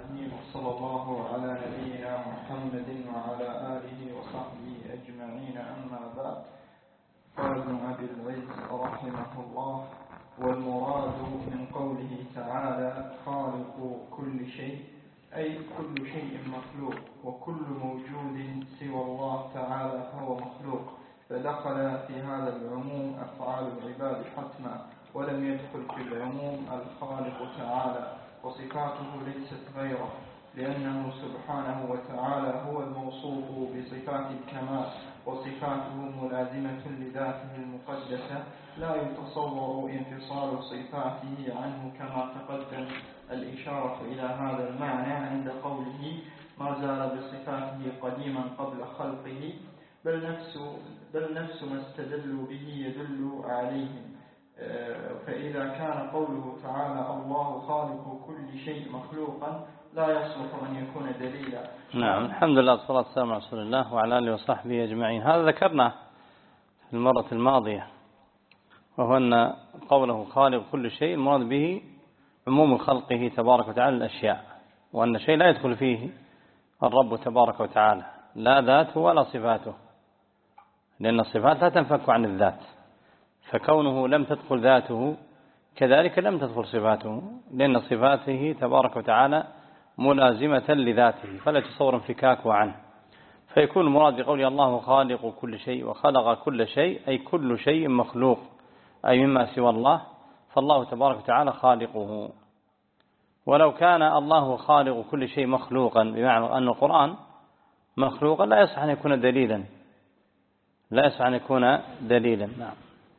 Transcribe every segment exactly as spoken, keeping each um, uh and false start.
العالمين، وصلى الله على نبينا محمد وعلى آله وصحبه أجمعين. أما بعد، قال ابن أبي العز رحمه الله: والمراد من قوله تعالى خالق كل شيء، أي كل شيء مخلوق، وكل موجود سوى الله تعالى فهو مخلوق، فدخل في هذا العموم أفعال العباد حتما، ولم يدخل في العموم الخالق تعالى، وصفاته ليست غيره، لأنه سبحانه وتعالى هو الموصوف بصفات الكمال، وصفاته ملازمة لذاته المقدسة، لا يتصور انفصال صفاته عنه، كما تقدم الإشارة إلى هذا المعنى عند قوله ما زال بصفاته قديما قبل خلقه، بل نفس, بل نفس ما استدلوا به يدل عليهم. فإذا كان قوله تعالى الله خالق كل شيء مخلوقا لا يصلح أن يكون دليلا. نعم، الحمد لله والصلاة والسلام على رسول الله وعلى آله وصحبه أجمعين. هذا ذكرنا في المرة الماضية، وهو أن قوله خالق كل شيء المراد به عموم خلقه تبارك وتعالى الأشياء، وأن شيء لا يدخل فيه الرب تبارك وتعالى لا ذاته ولا صفاته، لأن الصفات لا تنفك عن الذات، فكونه لم تدخل ذاته كذلك لم تدخل صفاته، لأن صفاته تبارك وتعالى ملازمة لذاته فلا تصور انفكاكه عنه. فيكون المراد بقول الله خالق كل شيء وخلق كل شيء، أي كل شيء مخلوق، أي مما سوى الله، فالله تبارك وتعالى خالقه. ولو كان الله خالق كل شيء مخلوقا بمعنى أن القرآن مخلوقا لا يصح أن يكون دليلا، لا يصح أن يكون دليلا. نعم.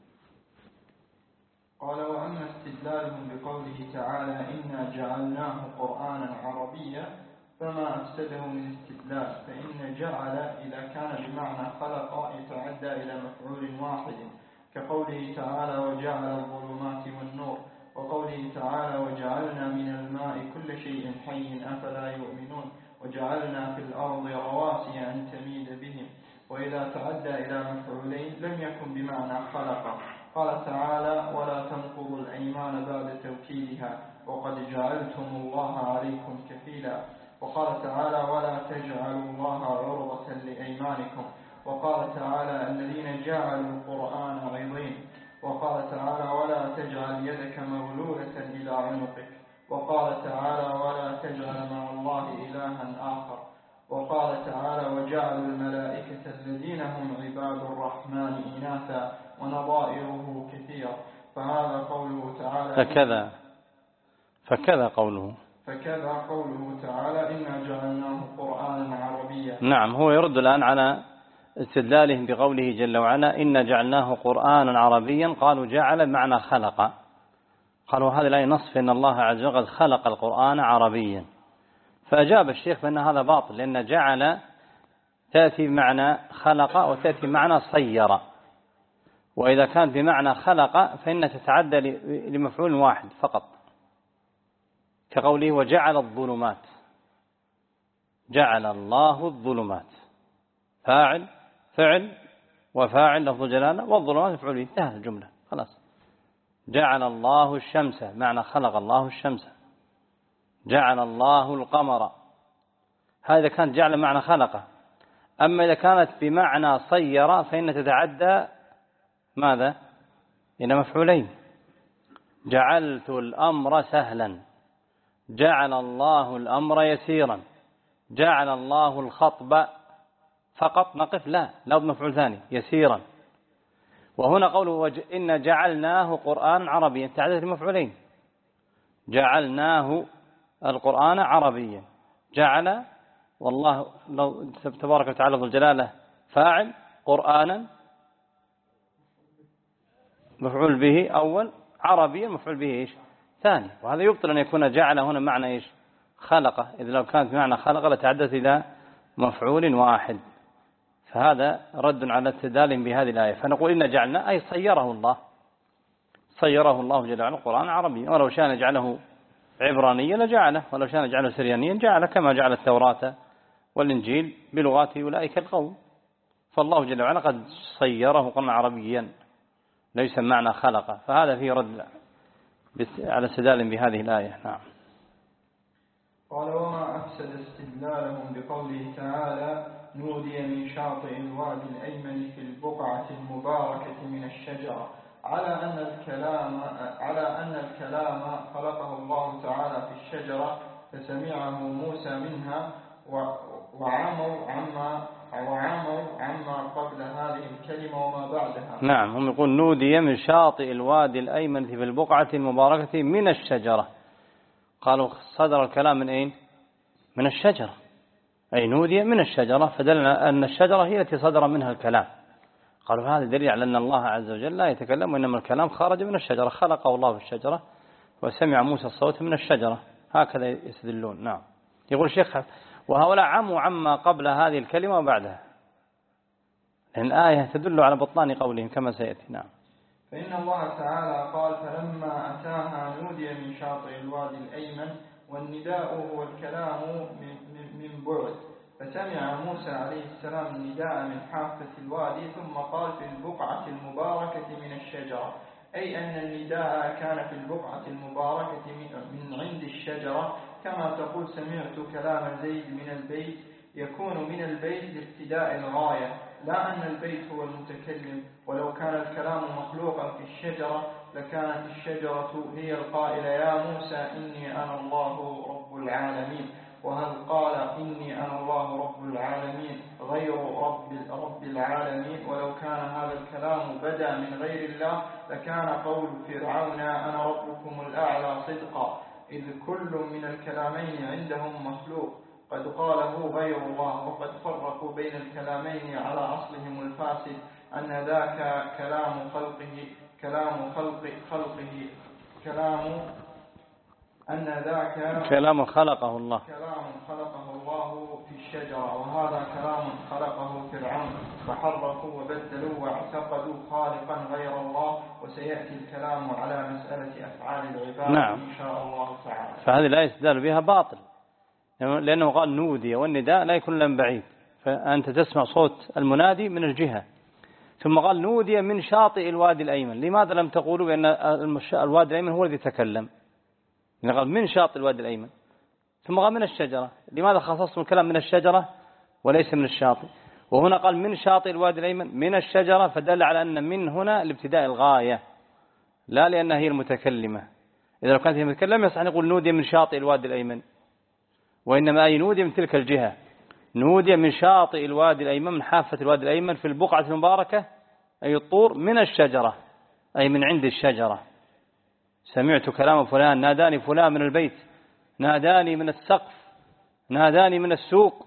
قال: وأما استدلالهم بقوله تعالى إنا جعلناه قرآنا عربيا فما أفسده من استدلال، فإن جعل إذا كان بمعنى خلق يتعدى إلى مفعول واحد، كقوله تعالى وجعل الظلمات والنور، وقوله تعالى وجعلنا من الماء كل شيء حي أفلا يؤمنون، وجعلنا في الأرض رواسي أن تميد بهم. وإذا تعدى إلى مفعولين لم يكن بمعنى خلق. قال تعالى ولا تنقضوا الأيمان بعد توكيدها وقد جعلتم الله عليكم كفيلا. وقال تعالى ولا تجعلوا الله عرضة لأيمانكم. وقال تعالى الذين جعلوا القرآن عظيم. وقال تعالى ولا تجعل يدك مغلولة إلى عنقك. وقال تعالى ولا تجعل مع الله إلها آخر. وقال تعالى وجعلوا الملائكة الذين هم عباد الرحمن إناثا ونظائره كثيرة. فهذا قوله تعالى فكذا فكذا قوله فكذا قوله تعالى إنا جعلناه قرآنا عربيا. نعم، هو يرد الآن على استدلالهم بقوله جل وعلا إنا جعلناه قرآنا عربيا. قالوا جعل بمعنى خلق، قالوا هذا لا ينص في أن الله عز وجل خلق القرآن عربيا. فأجاب الشيخ بأن هذا باطل، لأن جعل تأتي بمعنى خلق وتأتي بمعنى صير، وإذا كانت بمعنى خلق فإنها تتعدى لمفعول واحد فقط، كقوله وجعل الظلمات، جعل الله الظلمات، فاعل فعل وفاعل لفظ جلالة، والظلمات مفعول به، انتهت الجملة خلاص. جعل الله الشمس معنى خلق الله الشمس. جعل الله القمر، هذا كانت جعل معنى خلقه. أما إذا كانت بمعنى صير فإن تتعدى ماذا؟ إلى مفعولين. جعلت الأمر سهلا، جعل الله الأمر يسيرا، جعل الله الخطب فقط نقف، لا لا مفعول ثاني يسيرا. وهنا قوله إن جعلناه قرآن عربيا تعدد المفعولين، جعلناه القرآن عربيا، جعل والله تبارك وتعالى ذو الجلالة فاعل، قرآنا مفعول به أول، عربيا مفعول به إيش ثاني. وهذا يبطل أن يكون جعل هنا معنى إيش خلقه، إذ لو كانت بمعنى خلقه لتعدت إلى مفعول واحد. فهذا رد على استدلالهم بهذه الآية. فنقول إن جعلنا أي صيره الله، صيره الله جل وعلا القرآن عربيا، ولو شاء جعله عبرانيا لجعله، ولو شاء جعله سريانيا جعله، كما جعل التوراة والإنجيل بلغات أولئك القوم. فالله جل وعلا قد صيره قرآن عربيا ليس معنى خلقه. فهذا فيه رد على استدلال بهذه الآية. نعم. قال وما واستدلالهم بقوله تعالى نودي من شاطئ الوادي الأيمن في البقعة المباركة من الشجرة على أن الكلام على أن الكلام خلقه الله تعالى في الشجرة فسمعه موسى منها وعموا عما وعموا عما قبل هذه الكلمة وما بعدها. نعم، هم يقول نودي من شاطئ الوادي الأيمن في البقعة المباركة من الشجرة. قالوا صدر الكلام من أين؟ من الشجرة، أي نودي من الشجرة، فدلنا أن الشجرة هي التي صدر منها الكلام. قالوا هذا دليل على أن الله عز وجل لا يتكلم وإنما الكلام خارج من الشجرة، خلقه الله في الشجرة وسمع موسى الصوت من الشجرة، هكذا يستدلون. نعم. يقول الشيخ وهؤلاء عموا عما قبل هذه الكلمة وبعدها، لأن الآية تدل على بطلان قولهم كما سيأتي. نعم. فإن الله تعالى قال فلما أتاها نودي من شاطئ الوادي الأيمن، والنداء هو الكلام من, من, من بعد، فسمع موسى عليه السلام النداء من حافة الوادي ثم قال في البقعة المباركة من الشجرة، أي أن النداء كان في البقعة المباركة من عند الشجرة، كما تقول سمعت كلام زيد من البيت، يكون من البيت لابتداء الغاية، لا أن البيت هو المتكلم. ولو كان الكلام مخلوقا في الشجرة لكانت الشجرة هي القائلة يا موسى إني أنا الله رب العالمين، وهل قال إني أنا الله رب العالمين غير رب, رب العالمين؟ ولو كان هذا الكلام بدا من غير الله لكان قول فرعون أنا ربكم الأعلى صدقا، إذ كل من الكلامين عندهم مخلوق قد قاله غير الله، وقد فرقوا بين الكلامين على أصلهم الفاسد أن ذاك كلام خلقه كلام خلق خلقه كلام أن ذاك كلام خلقه الله كلام خلقه الله في الشجرة، وهذا كلام خلقه فرعون، فحرفوا وبدلوا واعتقدوا خالقا غير الله. وسيأتي الكلام على مسألة أفعال العباد. نعم. إن شاء الله تعالى. فهذه لا يستدل بها باطل، لأنه قال نودي، والنداء لا يكون لهم بعيد، فأنت تسمع صوت المنادي من الجهة. ثم قال نودي من شاطئ الوادي الأيمن، لماذا لم تقولوا بأن الوادي الأيمن هو الذي تكلم؟ يعني قال من شاطئ الوادي الأيمن، ثم قال من الشجرة، لماذا خصصتم الكلام من الشجرة وليس من الشاطئ؟ وهنا قال من شاطئ الوادي الأيمن من الشجرة، فدل على أن من هنا لابتداء الغاية، لا لأنها هي المتكلمة. إذا لو كانت هي المتكلمة يصح نقول نودي من شاطئ الوادي الأيمن، وإنما أي نودي من تلك الجهة، نودي من شاطئ الوادي الأيمن من حافة الوادي الأيمن في البقعة المباركة أي الطور من الشجرة، أي من عند الشجرة. سمعت كلام فلان، ناداني فلان من البيت، ناداني من السقف، ناداني من السوق،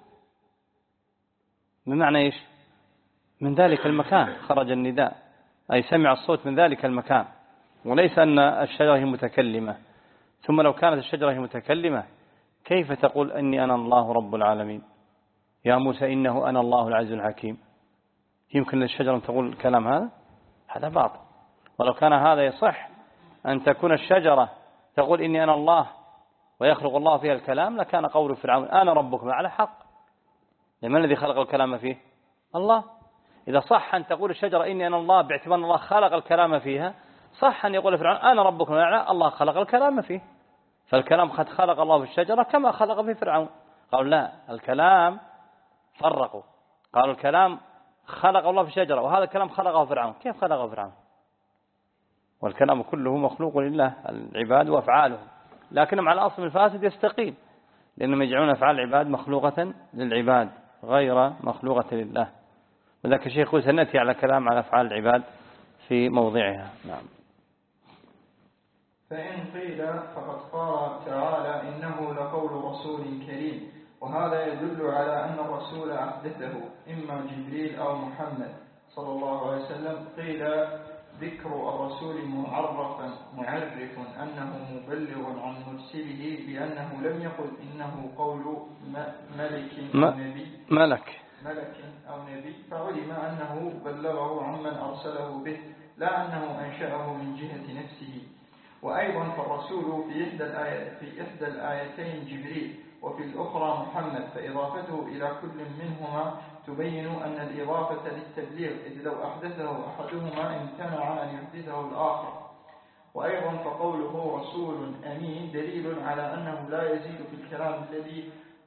بمعنى إيش؟ من ذلك المكان خرج النداء، أي سمع الصوت من ذلك المكان، وليس أن الشجرة هي متكلمة. ثم لو كانت الشجرة هي متكلمة كيف تقول أني أنا الله رب العالمين يا موسى إنه أنا الله العزيز الحكيم؟ يمكن للشجرة أن تقول الكلام هذا؟ هذا باطل. ولو كان هذا يصح أن تكون الشجرة تقول إني أنا الله ويخلق الله فيها الكلام لكان قول فرعون أنا ربكم على حق، لمن الذي خلق الكلام فيه؟ الله. إذا صح أن تقول الشجرة إني أنا الله باعتبار أن الله خلق الكلام فيها، صح أن يقول فرعون أنا ربكم الأعلى، الله خلق الكلام فيه، فالكلام قد خلق الله في الشجرة كما خلق في فرعون. قالوا لا، الكلام فرقوا، قالوا الكلام خلق الله في الشجرة وهذا الكلام خلقه فرعون. كيف خلقه فرعون؟ والكلام كله مخلوق لله، العباد وأفعالهم، لكنهم على أصل الفاسد يستقيم، لأنهم يجعلون أفعال العباد مخلوقة للعباد غير مخلوقة لله. وذلك الشيخ يقول سنأتي على كلام على أفعال العباد في موضعها. نعم. فإن قيل فقد قال تعالى إنه لقول رسول كريم، وهذا يدل على أن الرسول أحدثه إما جبريل أو محمد صلى الله عليه وسلم. قيل ذكر الرسول معرفا معرف أنه مبلغ عن مرسله بأنه لم يقل إنه قول ملك أو نبي ملك ملك أو نبي، فعلم أنه بلغه عمن أرسله به، لا أنه أنشأه من جهة نفسه. وأيضا فالرسول في إحدى الآية في إحدى الآيتين جبريل وفي الأخرى محمد، فإضافته إلى كل منهما تبين أن الإضافة للتبليغ، إذ لو أحدثه أحدهما امتنع أن يحدثه الآخر. وأيضا فقوله رسول أمين دليل على أنه لا يزيد في الكلام الذي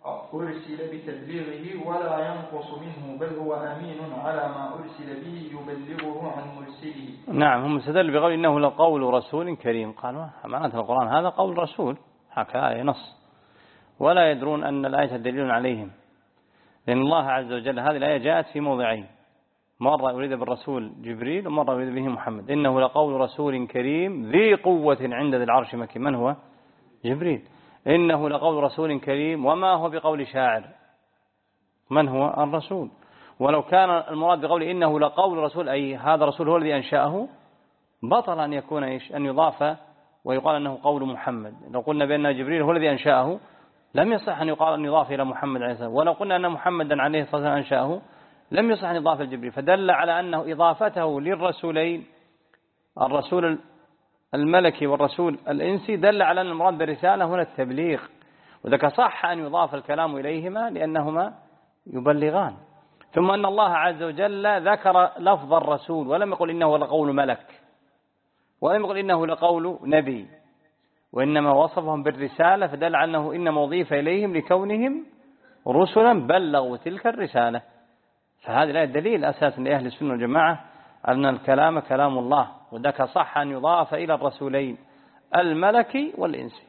أرسل بتبليغه ولا ينقص منه، بل هو أمين على ما أرسل به يبلغه عن مرسله. نعم، هم استدلوا بقول إنه لقول رسول كريم، قالوا معناته القرآن هذا قول رسول، هكذا آية نص، ولا يدرون أن الآية دليل عليهم، لأن الله عز وجل هذه الآية جاءت في موضعين، مرة أريد بالرسول جبريل ومرة أريد به محمد. إنه لقول رسول كريم ذي قوة عند ذي العرش مكين، من هو؟ جبريل. إنه لقول رسول كريم وما هو بقول شاعر، من هو؟ الرسول. ولو كان المراد بقول إنه لقول رسول أي هذا الرسول هو الذي أنشأه، بطل أن يكون إيش؟ أن يضاف ويقال أنه قول محمد. لو قلنا بأن جبريل هو الذي أنشأه لم يصح أن يقال أن يضاف إلى محمد عليه السلام، ولو قلنا أن محمدا عليه الصلاة والسلام أنشأه لم يصح أن يضاف لجبريل. فدل على أنه إضافته للرسولين، الرسول الملكي والرسول الإنسي، دل على أن المراد بالرسالة هنا التبليغ، وذلك صح أن يضاف الكلام إليهما لأنهما يبلغان. ثم أن الله عز وجل ذكر لفظ الرسول ولم يقل إنه لقول ملك، ولم يقل إنه لقول نبي، وإنما وصفهم بالرسالة، فدل على أنه إنما أضيف إليهم لكونهم رسلا بلغوا تلك الرسالة. فهذا لا دليل أساسا لأهل السنة والجماعة أن الكلام كلام الله، وذاك صح أن يضاف إلى الرسولين الملكي والإنسي،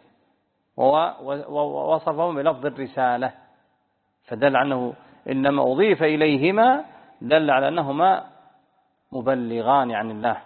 ووصفهم بلفظ الرسالة، فدل عنه إنما أضيف إليهما، دل على أنهما مبلغان عن الله.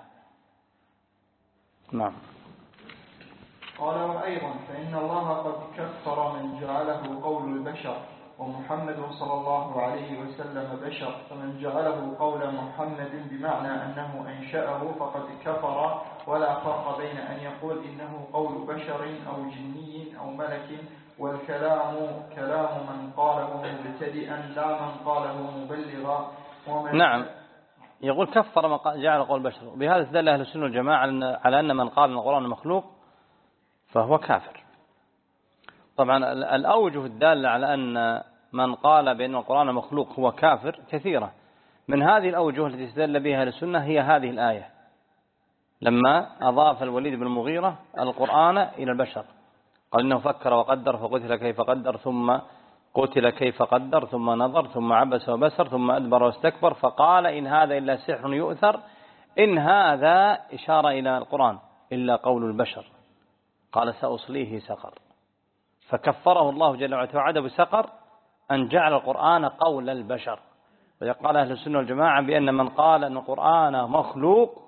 نعم. قال وأيضا فإن الله قد كفر من جعله قول البشر، ومحمد صلى الله عليه وسلم بشر، فمن جعله قول محمد بمعنى أنه أنشأه فقد كفر، ولا فرق بين أن يقول إنه قول بشر أو جني أو ملك، والكلام كلام من قاله مبتدئا لا من قاله مبلغا. نعم، يقول كفر من جعل قول بشر، بهذا استدل أهل السنة والجماعة على أن من قال أن القرآن مخلوق فهو كافر. طبعا الأوجه الدالة على أن من قال بأن القرآن مخلوق هو كافر كثيرة، من هذه الأوجه التي استدل بها أهل السنة هي هذه الآية، لما أضاف الوليد بن المغيرة القرآن إلى البشر، قال إنه فكر وقدر فقتل كيف قدر، ثم قتل كيف قدر، ثم نظر، ثم عبس وبسر، ثم أدبر واستكبر، فقال إن هذا إلا سحر يؤثر، إن هذا إشارة إلى القرآن إلا قول البشر، قال سأصليه سقر، فكفره الله جل وعلا وعده بسقر أن جعل القرآن قول البشر. ويقال أهل السنة والجماعة بأن من قال أن القرآن مخلوق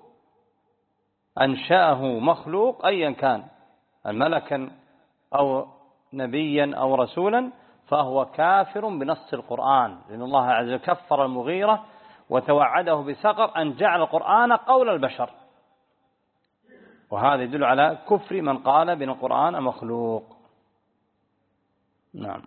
أنشأه مخلوق أيا كان ملكا أو نبيا أو رسولا فهو كافر بنص القرآن، لأن الله عز وجل كفر المغيرة وتوعده بسقر أن جعل القرآن قول البشر، وهذا يدل على كفر من قال بأن القرآن مخلوق. نعم.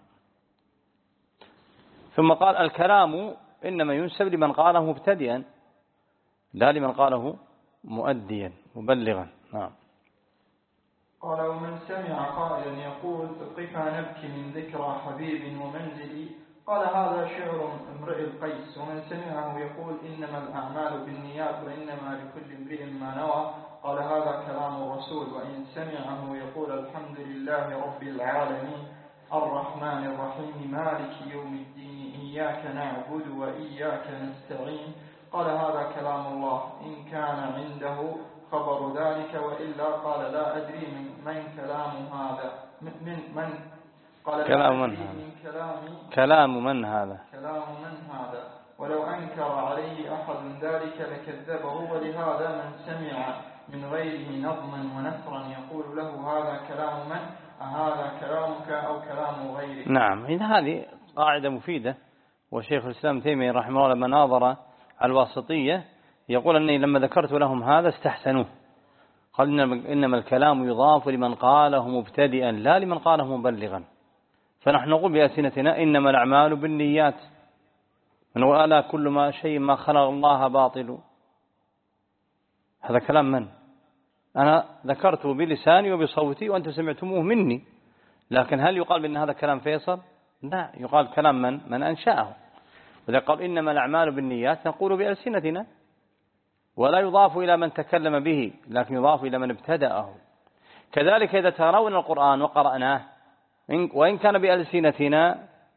ثم قال الكلام إنما ينسب لمن قاله مبتدئا لا لمن قاله مؤديا مبلغا. نعم. قال ومن سمع قائلا يقول قفا نبكي من ذكرى حبيب ومنزلي، قال هذا شعر امرئ القيس. ومن سمعه يقول إنما الأعمال بالنيات وإنما لكل امرئ ما نوى، قال هذا كلام الرسول. وإن سمعه يقول الحمد لله رب العالمين الرحمن الرحيم مالك يوم الدين إياك نعبد وإياك نستعين، قال هذا كلام الله إن كان عنده خبر ذلك، وإلا قال لا أدري من, من كلام هذا من من قال كلام من هذا من كلامي كلام من هذا كلام من هذا ولو أنكر عليه أحد ذلك لكذبه. ولهذا من سمع من غيره نظما ونثرا يقول له هذا كلام من أهذا كلامك أو كلام غيرك. نعم، هذه قاعدة مفيدة، وشيخ الإسلام تيمية رحمه الله لما ناظر على الواسطية يقول أني لما ذكرت لهم هذا استحسنوه، قال إنما الكلام يضاف لمن قاله مبتدئا لا لمن قاله مبلغا، فنحن نقول بألسنتنا إنما الأعمال بالنيات، ونقول ألا كل ما شيء ما خلق الله باطل. هذا كلام من؟ أنا ذكرته بلساني وبصوتي وأنتم سمعتموه مني، لكن هل يقال بأن هذا كلام فيصل؟ لا، يقال كلام من؟ من أنشأه. وإذا قال إنما الأعمال بالنيات نقول بألسنتنا، ولا يضاف إلى من تكلم به، لكن يضاف إلى من ابتدأه. كذلك إذا ترون القرآن وقرأناه وإن كان بألسنتنا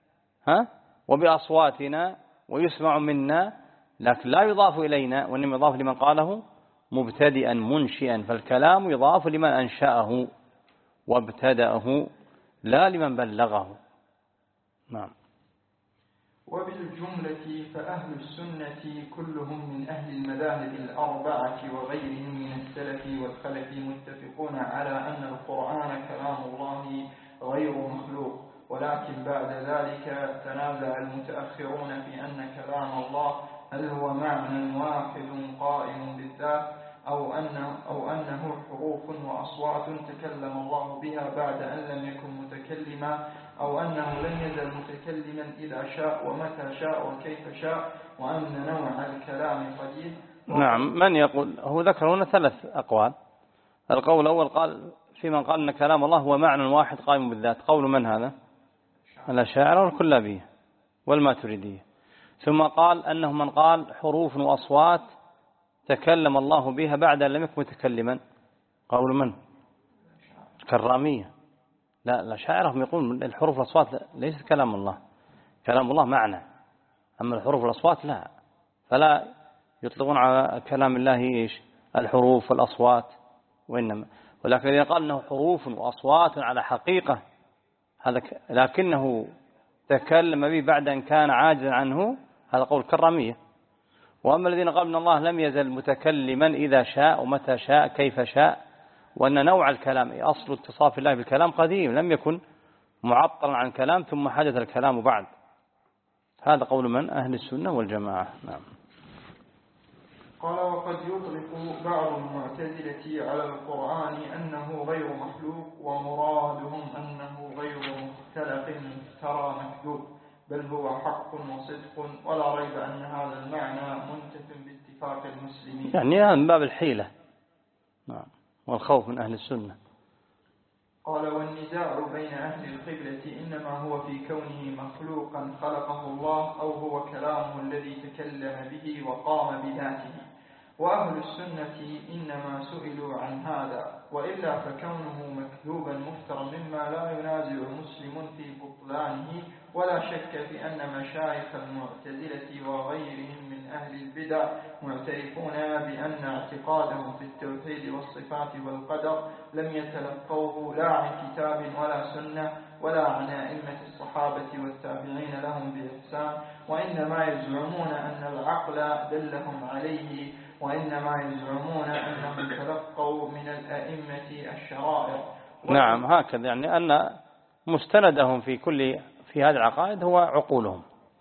ها وبأصواتنا ويسمع منا، لكن لا يضاف إلينا، وإنما يضاف لمن قاله مبتدئا منشئا، فالكلام يضاف لمن أنشأه وابتدأه لا لمن بلغه. نعم. وبالجملة فأهل السنة كلهم من أهل المذاهب الأربعة وغيرهم من السلف والخلف متفقون على أن القرآن كلام الله غير مخلوق، ولكن بعد ذلك تنازع المتأخرون في أن كلام الله هل هو معنى واحد قائم بالذات أو أنه, أو أنه حروف وأصوات تكلم الله بها بعد أن لم يكن متكلما، أو أنه لم يزل متكلما إذا شاء ومتى شاء وكيف شاء، وأن نوع الكلام قديم. نعم. من يقول؟ هو ذكر هنا ثلاث أقوال. القول الأول قال في من قال أن كلام الله هو معنى واحد قائم بالذات. قول من هذا؟ الأشاعرة والكلابية والماتريدية. ثم قال أنه من قال حروف وأصوات تكلم الله بها بعد أن لم يكن متكلما. قول من؟ الكرامية. لا، الأشاعرة هم يقولون الحروف والأصوات ليست كلام الله، كلام الله معنى، أما الحروف والأصوات لا، فلا يطلقون على كلام الله إيش؟ الحروف والأصوات، وإنما ولكن إذا قال أنه حروف وأصوات على حقيقة هذا، لكنه تكلم به بعد أن كان عاجزا عنه، هذا قول كرامية. وأما الذين قالوا أن الله لم يزل متكلما إذا شاء ومتى شاء كيف شاء، وأن نوع الكلام أصل اتصاف الله بالكلام قديم لم يكن معطلا عن كلام ثم حدث الكلام بعد، هذا قول من؟ أهل السنة والجماعة. نعم. قال وقد يطلق بعض المعتزلة على القرآن أنه غير مخلوق، ومرادهم أنه غير مختلق ترى مكذوب، بل هو حق وصدق، ولا ريب أن هذا المعنى منتف باتفاق المسلمين. يعني هذا من باب الحيلة نعم والخوف من أهل السنة. قال والنزاع بين أهل القبلة إنما هو في كونه مخلوقا خلقه الله، أو هو كلامه الذي تكلم به وقام بذاته، وأهل السنة إنما سئلوا عن هذا، وإلا فكونه مكذوبا مفترا مما لا ينازع مسلم في بطلانه، ولا شك في أن مشايخ المعتزلة وغيرهم من أهل البدع معترفون بأن اعتقادهم في التوحيد والصفات والقدر لم يتلقوه لا عن كتاب ولا سنة ولا عن أئمة الصحابة والتابعين لهم بإحسان، وإنما يزعمون أن العقل دلهم عليه، وإنما يزعمون أنهم تلقوا من الأئمة الشرائع. نعم هكذا، يعني أن مستندهم في كل في هذه العقائد هو عقولهم،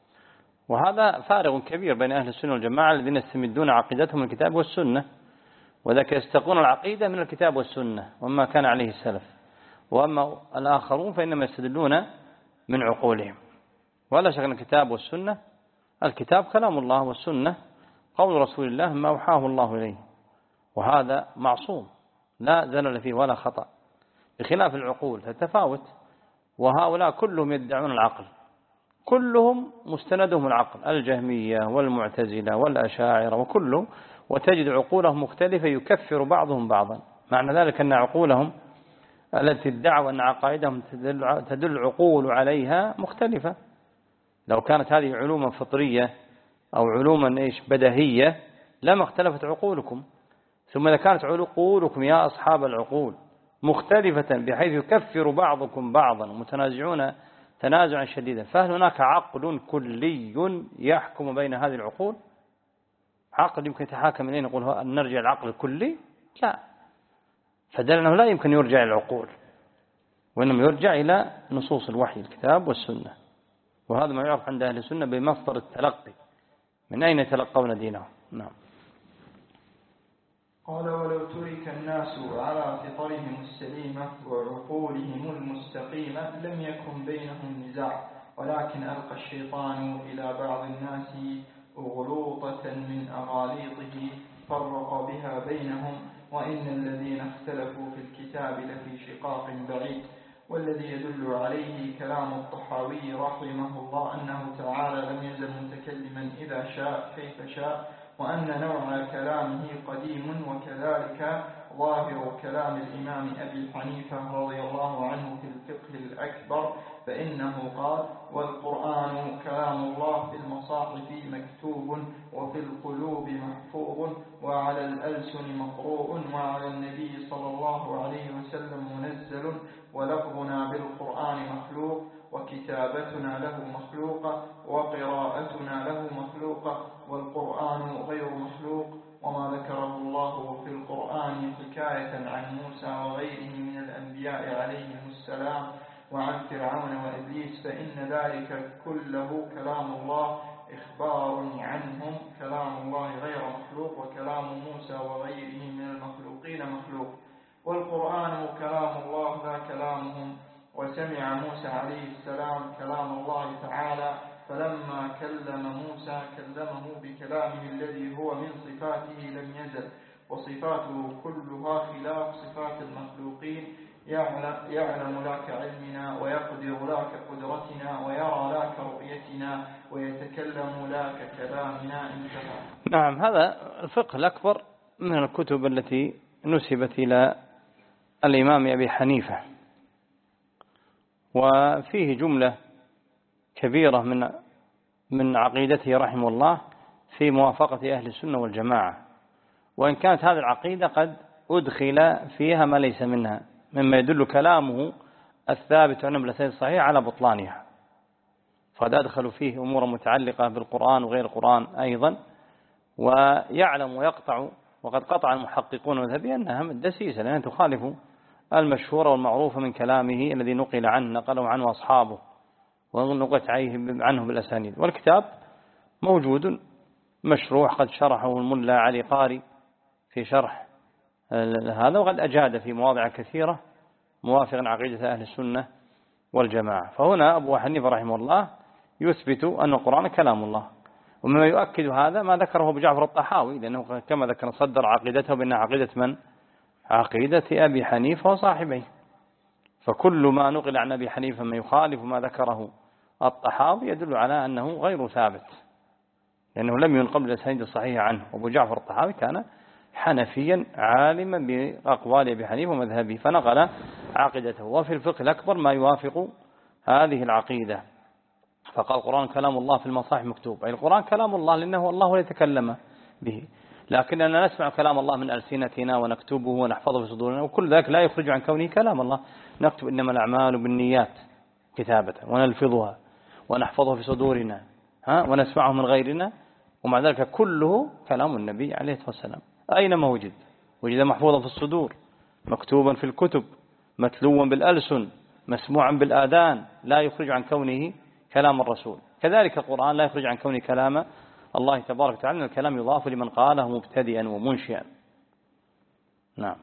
وهذا فارق كبير بين أهل السنة والجماعة الذين يستمدون عقيدتهم من الكتاب والسنة، وذلك يستقون العقيدة من الكتاب والسنة وما كان عليه السلف، وأما الآخرون فإنما يستدلون من عقولهم. ولا شك أن الكتاب والسنة، الكتاب كلام الله والسنة قول رسول الله ما أوحاه الله إليه، وهذا معصوم لا زلل فيه ولا خطأ، بخلاف العقول تتفاوت، وهؤلاء كلهم يدعون العقل، كلهم مستندهم العقل، الجهمية والمعتزلة والأشاعرة وكلهم، وتجد عقولهم مختلفة يكفر بعضهم بعضا. معنى ذلك أن عقولهم التي ادعوا أن عقائدهم تدل, تدل العقول عليها مختلفة. لو كانت هذه علوما فطرية أو علوما إيش بدهية لما اختلفت عقولكم، ثم إذا كانت عقولكم يا أصحاب العقول مختلفة بحيث يكفر بعضكم بعضا ومتنازعون تنازعا شديدا، فهل هناك عقل كلي يحكم بين هذه العقول؟ عقل يمكن يتحاكم إليه نقول أن نرجع العقل الكلي؟ لا، فدل أنه لا يمكن يرجع إلى العقول، وإنما يرجع إلى نصوص الوحي الكتاب والسنة، وهذا ما يعرف عند أهل السنة بمصدر التلقي، من أين يتلقون دينهم. نعم. قال ولو ترك الناس على فطرهم السليمة وعقولهم المستقيمة لم يكن بينهم نزاع، ولكن ألقى الشيطان إلى بعض الناس غلوطة من أغاليطه فرق بها بينهم، وإن الذين اختلفوا في الكتاب لفي شقاق بعيد. والذي يدل عليه كلام الطحاوي رحمه الله أنه تعالى لم يزل متكلما إذا شاء كيف شاء، وأن نوع كلامه قديم، وكذلك ظاهر كلام الإمام أبي حنيفة رضي الله عنه في الفقه الأكبر فإنه قال: والقرآن كلام الله في المصاحف مكتوب وفي القلوب محفوظ وعلى الألسن مقروء وعلى النبي صلى الله عليه وسلم منزل، ولفظنا بالقرآن مخلوق وكتابتنا له مخلوقة وقراءتنا له مخلوقة، والقرآن غير مخلوق. وما ذكره الله في القرآن حكاية عن موسى وغيره من الأنبياء عليهم السلام وعن فرعون وإبليس فإن ذلك كله كلام الله، إخبار عنهم كلام الله غير مخلوق، وكلام موسى وغيره من المخلوقين مخلوق. والقرآن كلام الله لا كلامهم. وسمع موسى عليه السلام كلام الله تعالى، فلما كلم موسى كلمه بكلامه الذي هو من صفاته لم يزل، وصفاته كلها خلاف صفات المخلوقين، يعلم لا كعلمنا ويقدر لا كقدرتنا ويرى لا كرؤيتنا ويتكلم لا ككلامنا. انتهى. نعم، هذا الفقه الأكبر من الكتب التي نسبت إلى الإمام أبي حنيفة، وفيه جملة كبيرة من من عقيدته رحمه الله في موافقة أهل السنة والجماعة، وإن كانت هذه العقيدة قد أدخل فيها ما ليس منها مما يدل كلامه الثابت عن الأسانيد الصحيحة على بطلانها، فقد أدخلوا فيه أمور متعلقة بالقرآن وغير القرآن أيضا، ويعلم ويقطع، وقد قطع المحققون المذهبي أنها من دسيسة لأنها تخالف المشهور والمعروف من كلامه الذي نقل عنه نقله عنه أصحابه ونقلت عنه بالأسانيد. والكتاب موجود مشروح قد شرحه الملا علي قاري في شرح هذا، وقد أجاد في مواضع كثيرة موافقا عقيدة أهل السنة والجماعة. فهنا أبو حنيفة رحمه الله يثبت أن القرآن كلام الله، ومما يؤكد هذا ما ذكره أبو جعفر الطحاوي، لأنه كما ذكر صدر عقيدته بأنها عقيدة من؟ عقيدة أبي حنيفة وصاحبيه. فكل ما نقل عن أبي حنيفة ما يخالف ما ذكره الطحاوي يدل على أنه غير ثابت، لأنه لم ينقل الأسانيد الصحيحة عنه. أبو جعفر الطحاوي كان حنفيا عالما بأقوال أبي حنيفة ومذهبه فنقل عقيدته. وفي الفقه الأكبر ما يوافق هذه العقيدة، فقال القرآن كلام الله في المصاحف مكتوب، أي القرآن كلام الله لأنه الله يتكلم به، لكننا نسمع كلام الله من ألسنتنا ونكتبه ونحفظه في صدورنا، وكل ذلك لا يخرج عن كونه كلام الله. نكتب إنما الأعمال بالنيات كتابة ونلفظها ونحفظه في صدورنا ها ونسمعه من غيرنا، ومع ذلك كله كلام النبي عليه الصلاة والسلام أينما وجد، وجد محفوظا في الصدور، مكتوبا في الكتب، متلوا بالألسن، مسموعا بالآذان، لا يخرج عن كونه كلام الرسول. كذلك القرآن لا يخرج عن كونه كلام الله تبارك وتعالى، الكلام يضاف لمن قاله مبتدئا ومنشئا. نعم.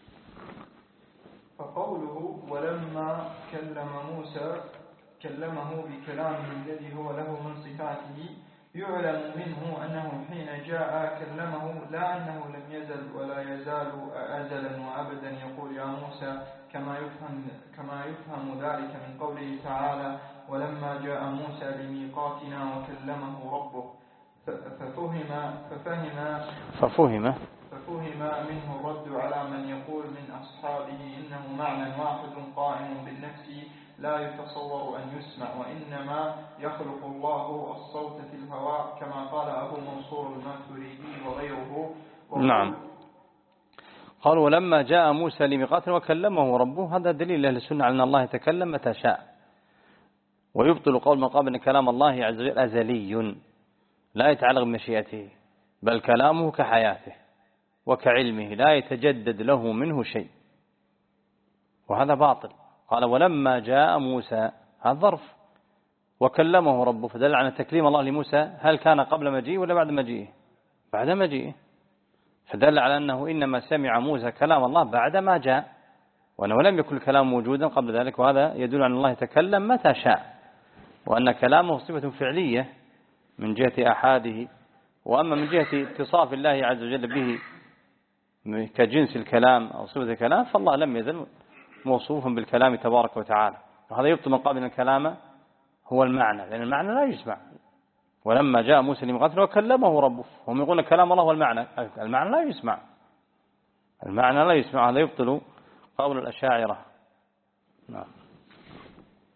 فقوله ولما كلم موسى كلمه بكلامه الذي هو له من صفاته يعلم منه أنه حين جاء كلمه لا أنه لم يزل ولا يزال أزلا وأبدا يقول يا موسى، كما يفهم, كما يفهم ذلك من قوله تعالى ولما جاء موسى لميقاتنا وكلمه ربه، ففهم ففهم ففهم ففهم منه الرد على من يقول من أصحابه إنه معنى واحد قائم بالنفس لا يتصور أن يسمع، وإنما يخلق الله الصوت في الهواء كما قال أبو منصور الماتريدي وغيره. نعم. قال ولما جاء موسى لميقاتنا وكلمه ربه، هذا دليل أهل السنة على أن الله يتكلم متى شاء، ويبطل قول من قال أن كلام الله عز وجل أزلي لا يتعلق بمشيئته، بل كلامه كحياته وكعلمه لا يتجدد له منه شيء، وهذا باطل. قال ولما جاء موسى، هذا ظرف، وكلمه ربه، فدل على تكليم الله لموسى هل كان قبل مجيئه ولا بعد مجيئه؟ بعد مجيئه، فدل على أنه إنما سمع موسى كلام الله بعد ما جاء، وأنه لم يكن الكلام موجودا قبل ذلك، وهذا يدل على الله يتكلم متى شاء، وأن كلامه صفة فعلية من جهة أحاده. وأما من جهة اتصاف الله عز وجل به كجنس الكلام أو صفة الكلام، فالله لم يزل موصوفا بالكلام تبارك وتعالى، وهذا يبطل من قبل الكلام هو المعنى، لأن المعنى لا يسمع. ولما جاء موسى لميقاتنا وكلمه ربه، هم يقولون كلام الله هو المعنى، المعنى لا يسمع، المعنى لا يسمع، هذا يبطل قول الأشاعرة. نعم.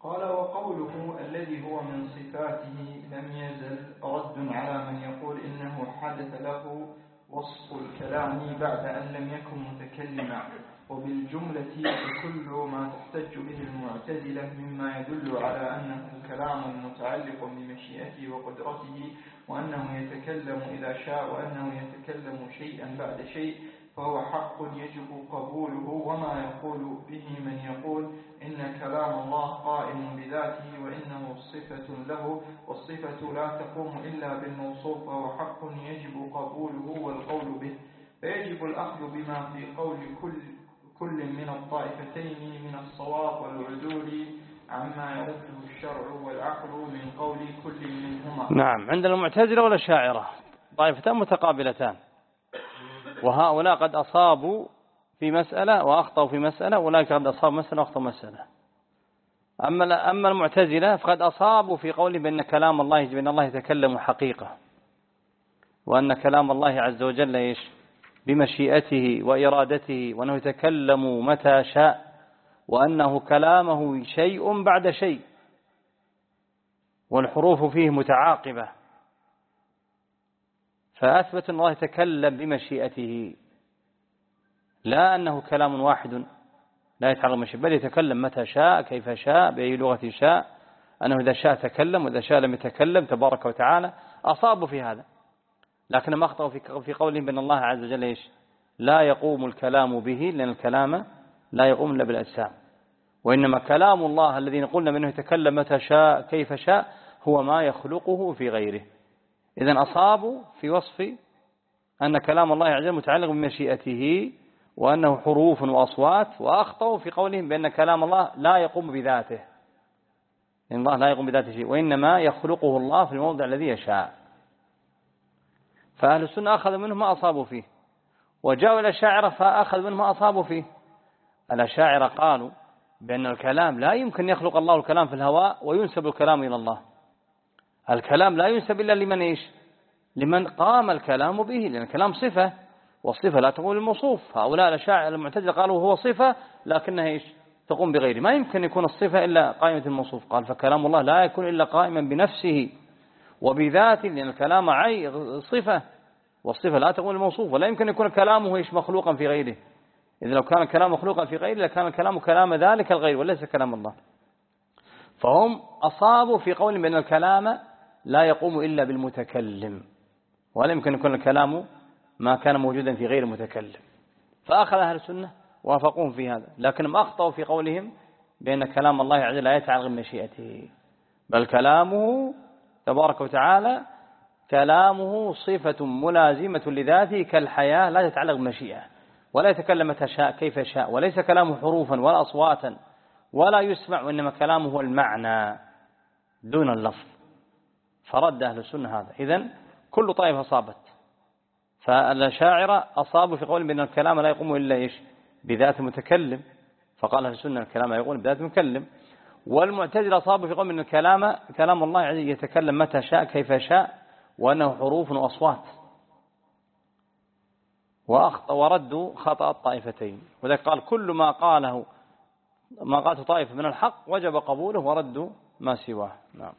قال وقوله الذي هو من صفاته لم يزل رد على من يقول إنه حدث له وصف الكلام بعد أن لم يكن متكلما، وبالجملة كل ما تحتج به المعتزلة مما يدل على أنه كلام متعلق بمشيئته وقدرته، وأنه يتكلم إذا شاء، وأنه يتكلم شيئا بعد شيء، فهو حق يجب قبوله. وما يقول به من يقول إن كلام الله قائم بذاته وإنه صفة له، والصفة لا تقوم إلا بالموصوف، فهو حق يجب قبوله والقول به. فيجب الأخذ بما في قول كل كل من الطائفتين من الصواب والعدول عما يرده الشرع والعقل من قول كل منهما. نعم، عند المعتزلة والأشاعرة طائفتان متقابلتان، وهؤلاء قد أصابوا في مسألة وأخطأوا في مسألة، وأولئك قد أصابوا مسألة وأخطأوا مسألة. أما أما المعتزلة فقد أصابوا في قوله بأن كلام الله بأن الله يتكلم حقيقة، وأن كلام الله عز وجل إيش بمشيئته وإرادته، وأنه يتكلم متى شاء، وأنه كلامه شيء بعد شيء، والحروف فيه متعاقبة، فأثبت أن الله يتكلم بمشيئته، لا أنه كلام واحد لا يتعلق بمشيئته، بل يتكلم متى شاء كيف شاء بأي لغة شاء، أنه إذا شاء تكلم وإذا شاء لم يتكلم تبارك وتعالى. أصابوا في هذا، لكن ما أخطأوا في قولهم بأن الله عز وجل إيش لا يقوم الكلام به، لأن الكلام لا يقوم إلا بالأجسام، وإنما كلام الله الذي قلنا منه يتكلم متى شاء كيف شاء هو ما يخلقه في غيره. إذن أصابوا في وصف أن كلام الله عز وجل متعلق بمشيئته وأنه حروف وأصوات، وأخطأوا في قولهم بأن كلام الله لا يقوم بذاته، إن الله لا يقوم بذاته شيء، وإنما يخلقه الله في الموضع الذي يشاء. فأهل السنة أخذ منهم ما أصابوا فيه، وجاءوا إلى الأشاعرة فأخذ منهم ما أصابوا فيه. الأشاعرة قالوا بأن الكلام لا يمكن يخلق الله الكلام في الهواء وينسب الكلام إلى الله. الكلام لا ينسب إلا لمن إيش لمن قام الكلام به، لأن الكلام صفة، والصفة لا تقوم بالموصوف. هؤلاء الأشاعرة المعتزلة قالوا هو صفة لكنها إيش تقوم بغيره، ما يمكن يكون الصفة إلا قائمة الموصوف. قال فكلام الله لا يكون إلا قائما بنفسه وبذاته، لأن الكلام عي صفة، والصفة لا تقوم بالموصوف، ولا يمكن يكون كلامه إيش مخلوقا في غيره. إذا لو كان الكلام مخلوقا في غيره لكان الكلام كلام ذلك الغير وليس كلام الله. فهم أصابوا في قول بأن الكلام لا يقوم إلا بالمتكلم، ولا يمكن يكون الكلام ما كان موجودا في غير المتكلم. فأخذ أهل السنة وافقوهم في هذا، لكنهم أخطأوا في قولهم بأن كلام الله عز وجل لا يتعلق بمشيئته، بل كلامه تبارك وتعالى كلامه صفة ملازمة لذاته كالحياة، لا تتعلق بمشيئة، ولا يتكلم متى شاء كيف شاء، وليس كلامه حروفا ولا أصواتا ولا يسمع، وإنما كلامه هو المعنى دون اللفظ. فرد أهل السنة هذا. إذن كل طائفة أصابت. فالأشاعرة أصابوا في قول بأن الكلام لا يقوم إلا إيش بذات المتكلم، فقال أهل السنة الكلام لا يقوم بذات المتكلم. والمعتزلة أصابوا في قول بأن الكلام كلام الله يتكلم متى شاء كيف شاء، وأنه حروف وأصوات، وأخطأ وردوا خطأ الطائفتين. وذلك قال كل ما قاله ما قالته طائفة من الحق وجب قبوله، وردوا ما سواه. نعم.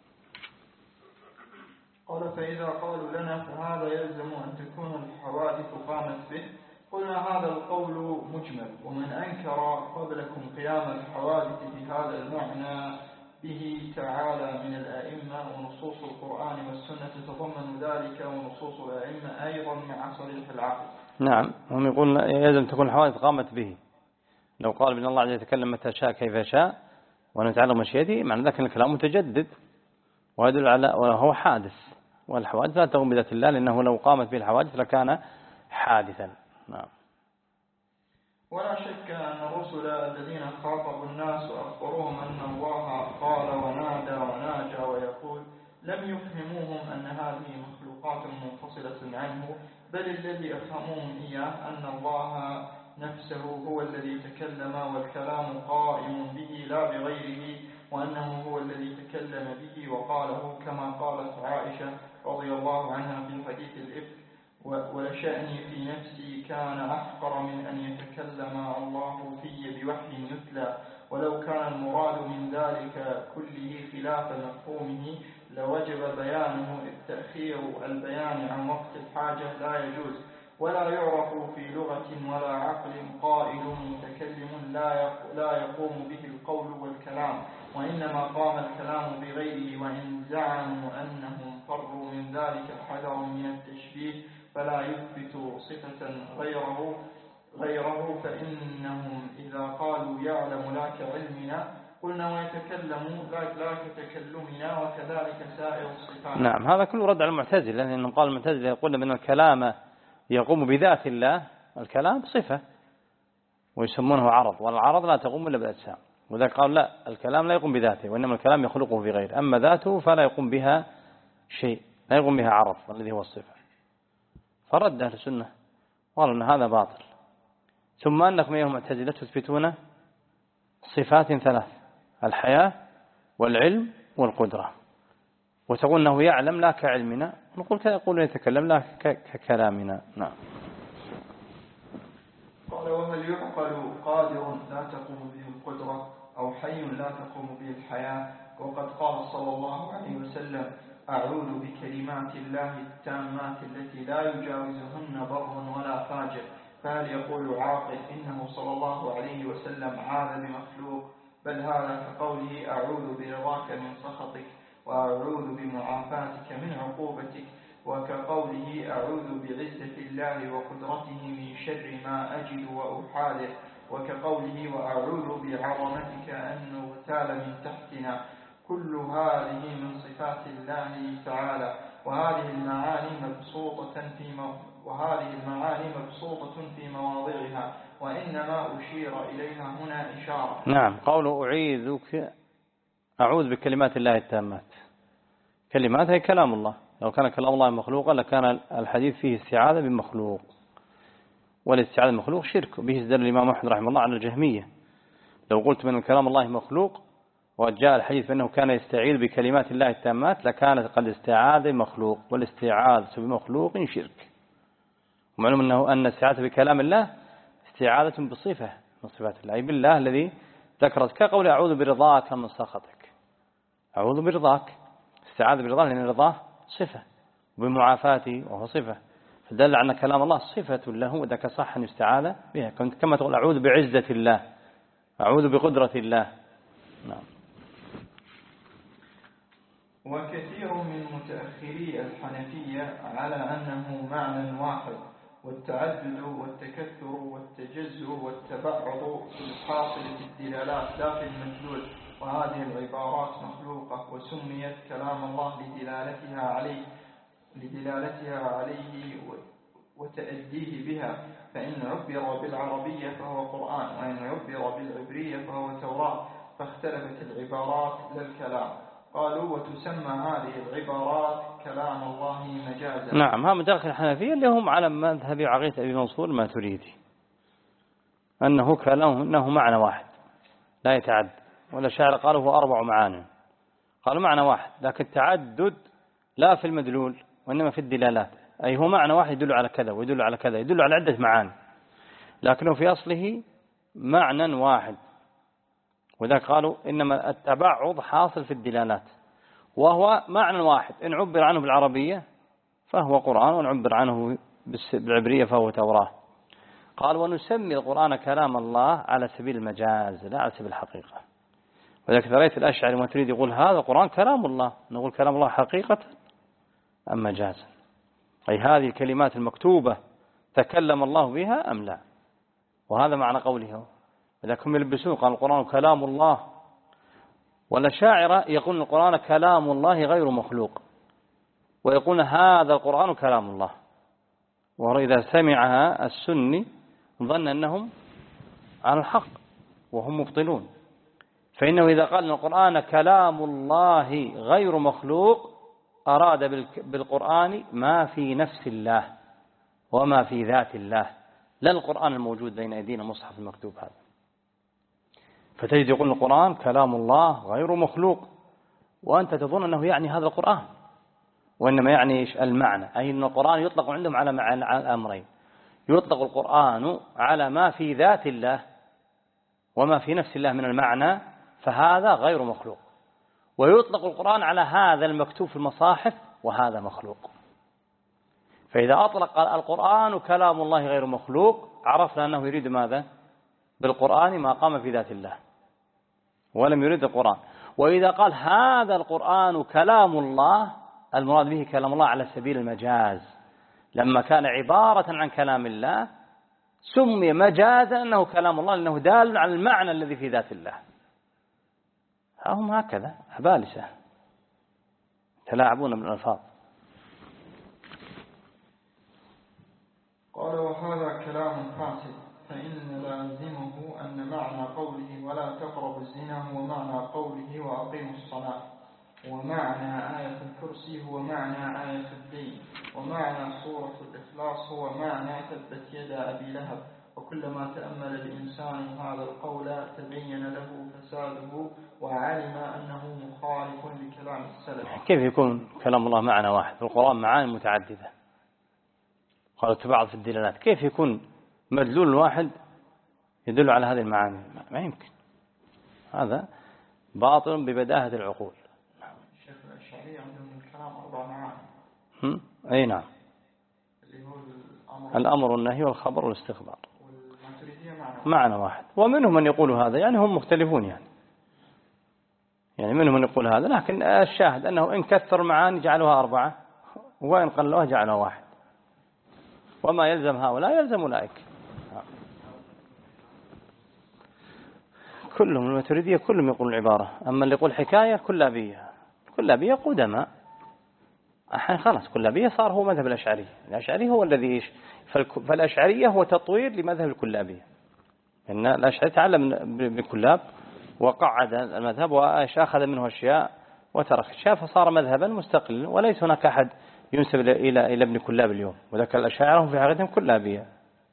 قال فإذا قالوا لنا فهذا يلزم أن تكون الحوادث قامت به، قلنا هذا القول مجمل، ومن أنكر قبلكم قيام الحوادث بهذا المعنى به تعالى من الأئمة، ونصوص القرآن والسنة تتضمن ذلك، ونصوص الأئمة أيضا مع صريح العقل. نعم، هم يقولون يلزم تكون الحوادث قامت به. لو قال بأن الله عز وجل يتكلم متى شاء كيف شاء وأن يتعلق مشيئته، معنى ذلك الكلام متجدد ويدل على وهو حادث، والحوادث لا تقوم بذات الله، لأنه لو قامت به الحوادث لكان حادثا. نعم. ولا شك أن الرسل الذين خاطبوا الناس وأخبروهم أن الله قال ونادى وناجى ويقول لم يفهموهم أن هذه مخلوقات منفصلة عنه، بل الذي أفهموهم إياه أن الله نفسه هو الذي تكلم، والكلام قائم به لا بغيره، وأنه هو الذي تكلم به وقاله، كما قالت عائشة رضي الله عنها في حديث الإفك: ولشأني في نفسي كان أحقر من أن يتكلم الله في بوحي يتلى، ولو كان المراد من ذلك كله خلاف مفهومه لوجب بيانه، التأخير البيان عن وقت الحاجة لا يجوز، ولا يعرف في لغة ولا عقل قائل متكلم لا يقوم به القول والكلام، وإنما قام الكلام بغيره. وإن زعموا أنهم فروا من ذلك حذرا من التشبيه فلا يثبت صفة غيره غيره فإنهم إذا قالوا يعلم لا كعلمنا قلنا ويتكلم لا كتكلمنا، وكذلك سائر الصفات. نعم، هذا كله رد على المعتزلة، لأنهم قال المعتزلة يقولون بأن الكلام يقوم بذات الله، الكلام صفة ويسمونه عرض، والعرض لا تقوم إلا بالأجسام، وذلك قال لا، الكلام لا يقوم بذاته، وإنما الكلام يخلقه في غيره، أما ذاته فلا يقوم بها شيء، لا يقوم بها عرض الذي هو الصفة. فرد أهل السنة قالوا أن هذا باطل. ثم أنكم أيها المعتزلة تثبتون صفات ثلاث: الحياة والعلم والقدرة، وتقول أنه يعلم لا كعلمنا، نقول يقول يتكلم لا ككلامنا. نعم. قال: وهل يعقل قادر لا تقوم به القدرة، أو حي لا تقوم به الحياة؟ وقد قال صلى الله عليه وسلم: أعوذ بكلمات الله التامات التي لا يجاوزهن بر ولا فاجر. فهل يقول عاقل إنه صلى الله عليه وسلم عاذ بمخلوق؟ بل هذا كقوله: أعوذ برضاك من سخطك، وأعوذ بمعافاتك من عقوبتك، وكقوله: أعوذ بعزة الله وقدرته من شر ما أجد وأحاذر، وكقوله: وأعوذ بعظمتك أن نغتال من تحتنا. كل هذه من صفات الله تعالى، وهذه المعاني مبسوطة في وهذه المعاني مبسوطة في مواضعها، وإنما أشير إليها هنا إشارة. نعم، قوله أعيذك أعوذ بكلمات الله التامات، كلمات هي كلام الله، لو كان كلام الله مخلوقا لكان الحديث فيه استعاذة بمخلوق، والاستعاذة بمخلوق شرك، به استدل الإمام أحمد رحمه الله على الجهمية. لو قلت من كلام الله مخلوق وجاء الحديث فإنه كان يستعيذ بكلمات الله التامات لكانت قد استعاذ بمخلوق، والاستعاذة بمخلوق شرك. ومعلوم أنه أن الاستعاذة بكلام الله استعاذة بصفة من صفات الله، أي بالله الذي ذكرت، كقول أعوذ برضاك من سخطك، أعوذ برضاك، استعاذ برضاه لأن رضاه صفة، وبمعافاته وهو صفة، فدل على أن كلام الله صفة له، وذاك صح أن يستعاذ بها، كما تقول أعوذ بعزة الله، أعوذ بقدرة الله. نعم. وكثير من متأخري الحنفية على أنه معنى واحد، والتعدد والتكثر والتجزؤ والتبعض في الحاصل في الدلالات لا في المدلول، وهذه العبارات مخلوقة وسميت كلام الله لدلالتها عليه لدلالتها عليه وتأديه بها، فإن عبر بالعربية فهو قرآن، وإن عبر بالعبرية فهو توراة، فاختلفت العبارات للكلام. قالوا: وتسمى هذه العبارات كلام الله مجازا. نعم، هم داخل الحنفية اللي هم على مذهب عقيدة أبي منصور الماتريدي، أنه كلامه أنه معنى واحد لا يتعدد، ولا شاعر قالوا هو أربع معاني، قالوا معنى واحد، لكن التعدد لا في المدلول وإنما في الدلالات، أي هو معنى واحد يدل على كذا ويدل على كذا، يدل على عدة معاني، لكنه في أصله معنى واحد. وذلك قالوا إنما التبعض حاصل في الدلالات، وهو معنى واحد، إن عبر عنه بالعربية فهو قرآن، وإن عبر عنه بالعبرية فهو توراة. قال: ونسمي القرآن كلام الله على سبيل المجاز لا على سبيل الحقيقة. وذلك رأيت الأشعري الماتريدي يقول هذا القرآن كلام الله، نقول كلام الله حقيقة أم مجازا، أي هذه الكلمات المكتوبة تكلم الله بها أم لا، وهذا معنى قوله. إذا هم يلبسون قال القرآن كلام الله، والأشاعرة يقول القرآن كلام الله غير مخلوق، ويقول هذا القرآن كلام الله، وإذا سمعها السني ظن أنهم على الحق وهم مبطلون، فإنه إذا قال القرآن كلام الله غير مخلوق أراد بالقرآن ما في نفس الله وما في ذات الله، لا القرآن الموجود بين أيدينا مصحف المكتوب هذا. فتجد يقول القرآن كلام الله غير مخلوق، وأنت تظن أنه يعني هذا القرآن، وإنما يعني المعنى، أي أن القرآن يطلق عندهم على معنى أمرين: يطلق القرآن على ما في ذات الله وما في نفس الله من المعنى فهذا غير مخلوق. ويطلق القرآن على هذا المكتوب في المصاحف وهذا مخلوق. فإذا أطلق القرآن كلام الله غير مخلوق عرفنا أنه يريد ماذا؟ بالقرآن ما قام في ذات الله ولم يريد القرآن. وإذا قال هذا القرآن كلام الله المراد به كلام الله على سبيل المجاز، لما كان عبارة عن كلام الله سمي مجازا أنه كلام الله لأنه دال على المعنى الذي في ذات الله. هم هكذا أبالسة تلاعبون بالألفاظ. قال وهذا كلام فاسد، فإن لازمه أن معنى قوله ولا تقربوا الزنا هو معنى قوله وأقيموا الصلاة، ومعنى آية الكرسي هو معنى آية الدين، ومعنى سورة الإخلاص هو معنى تبت يدا أبي لهب. وكلما تأمل الإنسان هذا القول تبين له فساده وعلم أنه مخالف لكلام السلف. كيف يكون كلام الله معنى واحد؟ القرآن معاني متعددة قالت بعض في الدلالات، كيف يكون مدلول واحد يدل على هذه المعاني؟ ما يمكن، هذا باطل ببداهة العقول. الشيخ الأشعري عندهم الكلام أربع معاني. هم؟ أي نعم، اللي هو الأمر, الأمر والنهي والخبر والاستخبار معنى, معنى واحد. ومنهم من يقول هذا، يعني هم مختلفون، يعني يعني منهم من يقول هذا، لكن الشاهد أنه إن كثر معاني جعلوها أربعة وإن قلوها جعلوها واحد، وما يلزم هؤلاء يلزم أولئك. كلهم الماتريدية كلهم يقول العبارة، أما اللي يقول حكاية كلابية كلابية قدماء الحين خلاص. كلابية صار هو مذهب الأشعري، الأشعري هو الذي إيش، فالأشعرية هو تطوير لمذهب الكلابية، إن الأشعري تعلم بالكلاب وقعد المذهب وأخذ منه أشياء وترك أشياء فصار مذهبا مستقلا، وليس هناك أحد ينسب إلى إلى ابن كلاب اليوم، وذكر الأشاعرة هم في حقيقتهم كلابية.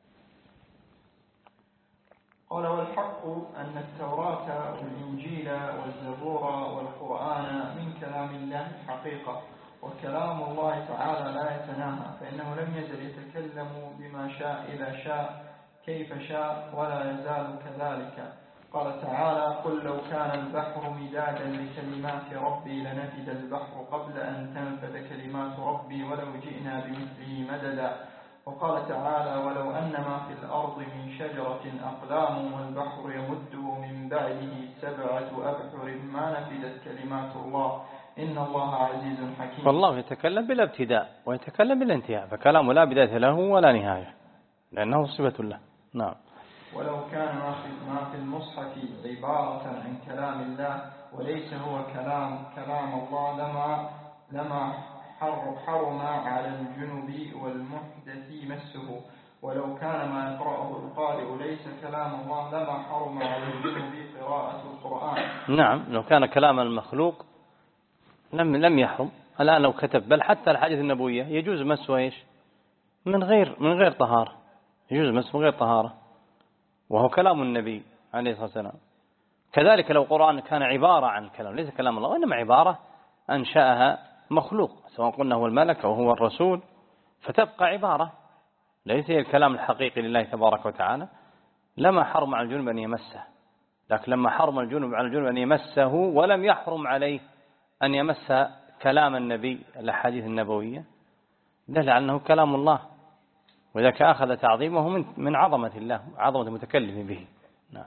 قال والحق أن التوراة والإنجيل والزبور والقرآن من كلام الله حقيقة، وكلام الله تعالى لا يتناهى، فإنه لم يزل يتكلم بما شاء إذا شاء كيف شاء ولا يزال كذلك. قال تعالى قل لو كان البحر مدادا لكلمات ربي لنفد البحر قبل أن تنفد كلمات ربي ولو جئنا بمثله مددا. وقال تعالى ولو أن ما في الأرض من شجرة أقلام والبحر يمده من بعده سبعة أبحر ما نفدت كلمات الله إن الله عزيز حكيم. فالله يتكلم بلا ابتداء ويتكلم بلا انتهاء، فكلامه لا بداية له ولا نهاية لأنه صفة له. نعم. ولو كان ما في المصحف عبارة عن كلام الله وليس هو كلام كلام الله لما لما حرم على الجنب والمحدث مسه. ولو كان ما يقرأه القارئ ليس كلام الله لما حرم على الجنب قراءة القرآن. نعم، لو كان كلام المخلوق لم لم يحرم. الآن لو كتب، بل حتى الحديث النبوية يجوز مسه ايش من غير من غير طهارة، يجوز مسه من غير طهارة وهو كلام النبي عليه الصلاة والسلام. كذلك لو القرآن كان عبارة عن كلام ليس كلام الله وإنما عبارة أنشأها مخلوق، سواء قلنا هو الملك أو هو الرسول، فتبقى عبارة ليس هي الكلام الحقيقي لله تبارك وتعالى، لما حرم على الجنب أن يمسه. لكن لما حرم الجنب على الجنب أن يمسه ولم يحرم عليه أن يمس كلام النبي الأحاديث النبوية دل على أنه كلام الله، وذلك أخذ تعظيمه من من عظمة الله، عظمة المتكلم به. نعم.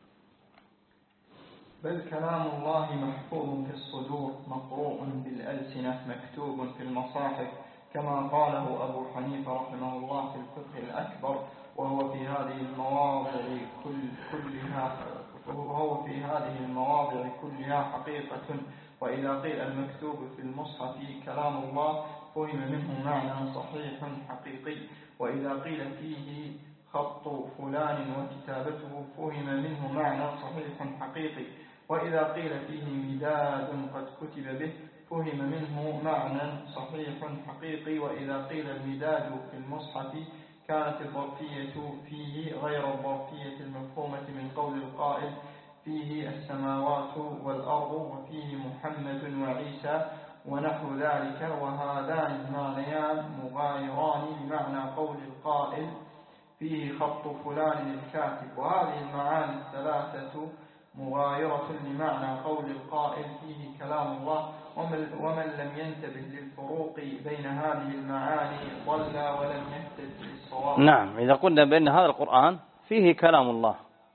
بل كلام الله محفوظ في الصدور مقروء بالألسنة مكتوب في المصاحف كما قاله أبو حنيفة رحمه الله في الفقه الأكبر، وهو في هذه المواضع كل كلها وهو في هذه المواضع كلها حقيقة. وإذا قيل المكتوب في المصحف كلام الله فهم منه معنى صحيح حقيقي، وإذا قيل فيه خط فلان وكتابته فهم منه معنى صحيح حقيقي، وإذا قيل فيه مداد قد كتب به فهم منه معنى صحيح حقيقي، وإذا قيل المداد في المصحف كانت الظرفية فيه غير الظرفية المفهومة من قول القائل فيه السماوات والأرض وفيه محمد وعيسى ونحو ذلك، وهذان المعنيان مغايران بمعنى قول القائل فيه خط فلان الكاتب. وهذه المعاني الثلاثة مغايرة لمعنى قول القائل فيه كلام الله، ومن, ومن لم ينتبه للفروق بين هذه المعاني ضل ولم يهتد للصواب. نعم، إذا قلنا بأن هذا القرآن فيه كلام الله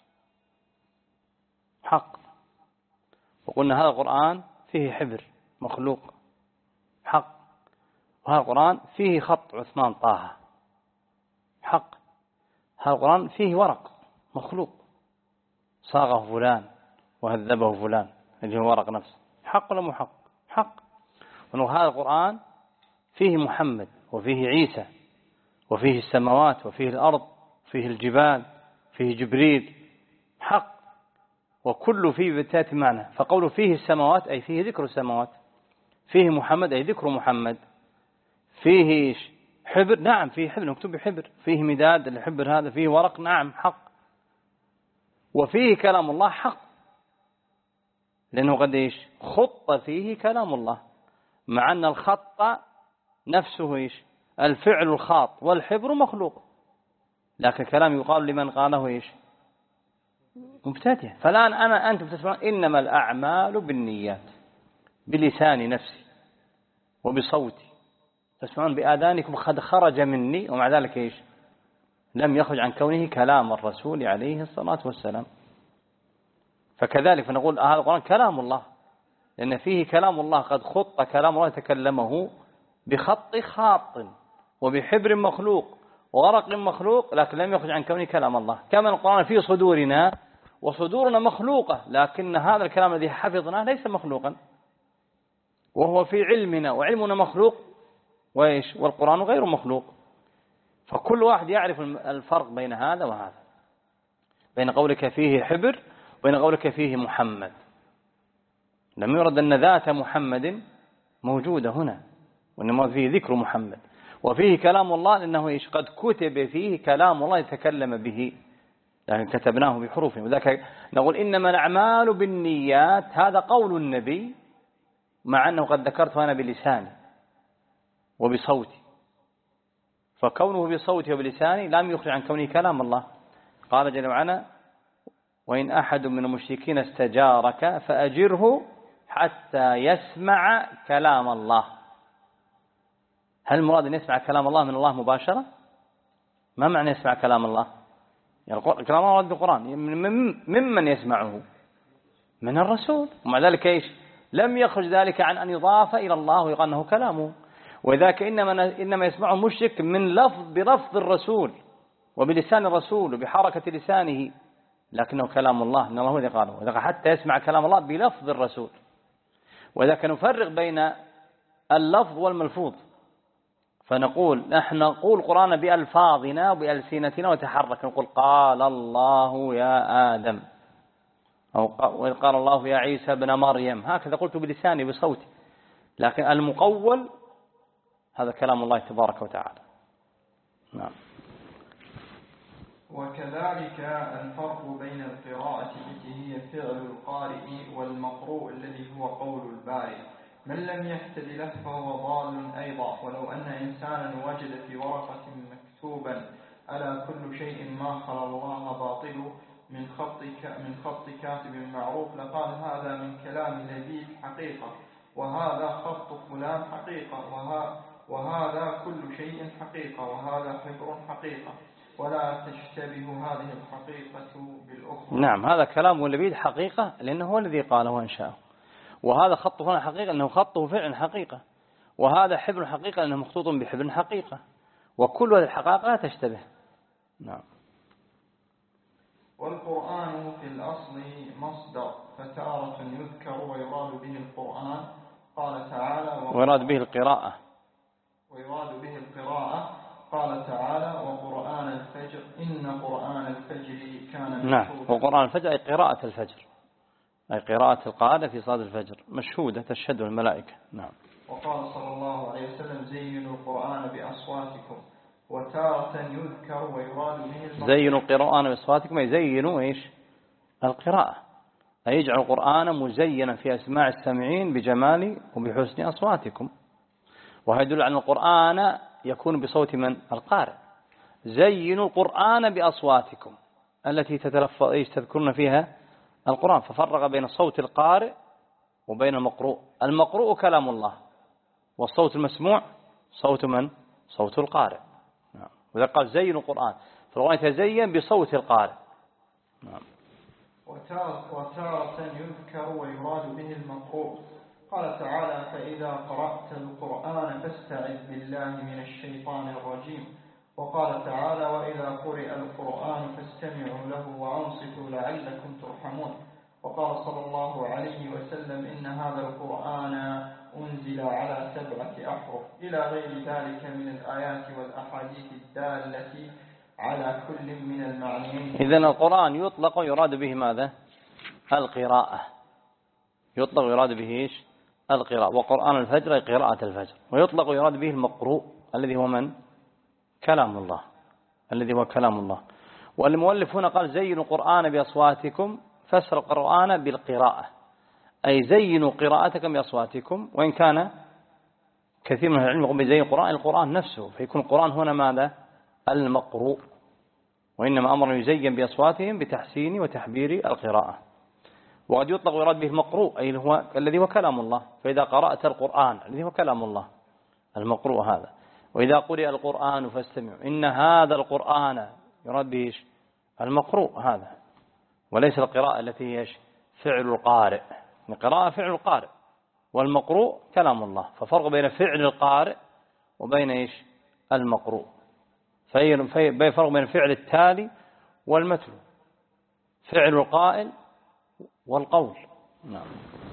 حق، وقلنا هذا القرآن فيه حبر مخلوق حق، وهذا القرآن فيه خط عثمان طه حق، هذا القرآن فيه ورق مخلوق صاغه فلان وهذبه فلان اللي هو ورق نفسه حق ولا مو حق؟ حق. وهذا القرآن فيه محمد وفيه عيسى وفيه السماوات وفيه الأرض وفيه الجبال فيه جبريل حق، وكل فيه بتات معنى. فقوله فيه السماوات أي فيه ذكر السماوات، فيه محمد أي ذكر محمد، فيه حبر نعم فيه حبر مكتوب بحبر، فيه مداد الحبر هذا، فيه ورق نعم حق، وفيه كلام الله حق، لأنه قد إيش خط فيه كلام الله، مع أن الخط نفسه إيش الفعل الخاط والحبر مخلوق، لكن كلام يقال لمن قاله إيش مبتدئ. فالآن أنا أنتم تسمعون إنما الأعمال بالنيات بلسان نفسي وبصوتي، تسمعون بآذانكم قد خرج مني، ومع ذلك إيش لم يخرج عن كونه كلام الرسول عليه الصلاة والسلام. فكذلك فنقول هذا القرآن كلام الله، لأن فيه كلام الله قد خط كلام الله تكلمه بخط خاط وبحبر مخلوق وورق مخلوق، لكن لم يخرج عن كونه كلام الله. كما القرآن في صدورنا وصدورنا مخلوقة، لكن هذا الكلام الذي حفظناه ليس مخلوقا، وهو في علمنا وعلمنا مخلوق وإيش والقرآن غير مخلوق. فكل واحد يعرف الفرق بين هذا وهذا، بين قولك فيه حبر وبين قولك فيه محمد. لم يرد أن ذات محمد موجودة هنا، وإنما فيه ذكر محمد، وفيه كلام الله لأنه إيش قد كتب فيه كلام الله يتكلم به، لكن كتبناه بحروف. وذلك نقول إنما الأعمال بالنيات، هذا قول النبي، مع أنه قد ذكرته أنا بلساني وبصوتي، فكونه بصوتي وبلساني لم يخرج عن كونه كلام الله. قال جل وعلا وإن أحد من المشركين استجارك فأجره حتى يسمع كلام الله. هل المراد أن يسمع كلام الله من الله مباشرة؟ ما معنى يسمع كلام الله؟ يعني كلام الله رد القرآن ممن يسمعه؟ من الرسول. ومع ذلك إيش لم يخرج ذلك عن أن يضاف إلى الله ويقال أنه كلامه. وذاك إنما, إنما يسمعه مشرك من لفظ بلفظ الرسول وبلسان الرسول وبحركة لسانه، لكنه كلام الله إن الله هو الذي قاله، وذاك حتى يسمع كلام الله بلفظ الرسول. وذاك نفرق بين اللفظ والملفوظ، فنقول نحن نقول القرآن بألفاظنا وبألسنتنا وتحرك، نقول قال الله يا آدم، أو قال الله يا عيسى ابن مريم، هكذا قلت بلساني بصوتي. لكن المقول هذا كلام الله تبارك وتعالى. نعم. وكذلك الفرق بين القراءة التي هي فعل القارئ والمقروء الذي هو قول البارئ. من لم يهتد له فهو ضال أيضا. ولو أن إنسانا وجد في ورقة مكتوبا ألا كل شيء ما خلا الله باطل من خط من خط كاتب معروف لقال هذا من كلام لبيب حقيقة، وهذا خط فلان حقيقة، وها وهذا كل شيء حقيقة، وهذا حبر حقيقة، ولا تشتبه هذه الحقيقة بالأخرى. نعم، هذا كلام لبيب حقيقة لأنه هو الذي قاله وانشأه، وهذا خط فلان حقيقة لأنه خطه فعل حقيقة، وهذا حبر حقيقة لأنه مخطوط بحبر حقيقة، وكل هذه الحقائق لا تشتبه. نعم. والقرآن في الأصل مصدر، فتارة يذكر ويراد به القرآن، قال تعالى ويراد به القراءة ويراد به القراءة قال تعالى وقرآن الفجر إن قرآن الفجر كان مشهودا. نعم، وقرآن الفجر أي قراءة الفجر، أي قراءة القاعدة في صلاة الفجر مشهودة تشهد الملائكة. نعم. وقال صلى الله عليه وسلم زينوا القرآن بأصواتكم، وتارة يذكر ويراد به زينوا القرآن بأصواتكم أي زينوا إيش القراءة، أي يجعل القرآن مزينا في أسماع السامعين بجمال وبحسن أصواتكم. وهذا يدل على أن القرآن يكون بصوت من القارئ، زينوا القرآن بأصواتكم التي تتلفظ إيش تذكرون فيها القرآن. ففرق بين صوت القارئ وبين المقروء. المقروء كلام الله، والصوت المسموع صوت من؟ صوت القارئ. نعم. وإذا قال زينوا القرآن فالقرآن يتزين بصوت القارئ. نعم. وتارة يذكر ويراد به المقروء. قال تعالى: فإذا قرأت القرآن فاستعذ بالله من الشيطان الرجيم. وقال تعالى: وإذا قرئ القرآن فاستمعوا له وأنصتوا لعلكم ترحمون. وقال صلى الله عليه وسلم: إن هذا القرآن أنزل على سبعة أحرف، إلى غير ذلك من الآيات والأحاديث الدالة على كل من المعنيين. إذن القرآن يطلق ويراد به ماذا؟ القراءة. يطلق ويراد به إيش؟ القراءة. وقرآن الفجر قراءة الفجر. ويطلق ويراد به المقروء الذي هو من؟ كلام الله، الذي هو كلام الله. والمؤلف هنا قال: زينوا القرآن بأصواتكم، فسر القرآن بالقراءة، أي زينوا قراءتكم بأصواتكم. وإن كان كثير من العلم يقول بزين القرآن القرآن نفسه، فيكون القرآن هنا ماذا؟ المقروء. وإنما أمر يزين بأصواتهم بتحسين وتحبير القراءة. وقد يطلق ويراد به المقروء أي هو الذي هو كلام الله. فإذا قرأت القرآن الذي هو كلام الله المقروء هذا. وإذا قرئ القرآن فاستمعوا، إن هذا القرآن يراد به المقروء هذا، وليس القراءة التي هي فعل القارئ. القراءة فعل القارئ، والمقروء كلام الله. ففرق بين فعل القارئ وبين إيش؟ المقروء. في فرق بين فعل التالي والمتلو، فعل القائل والقول. نعم.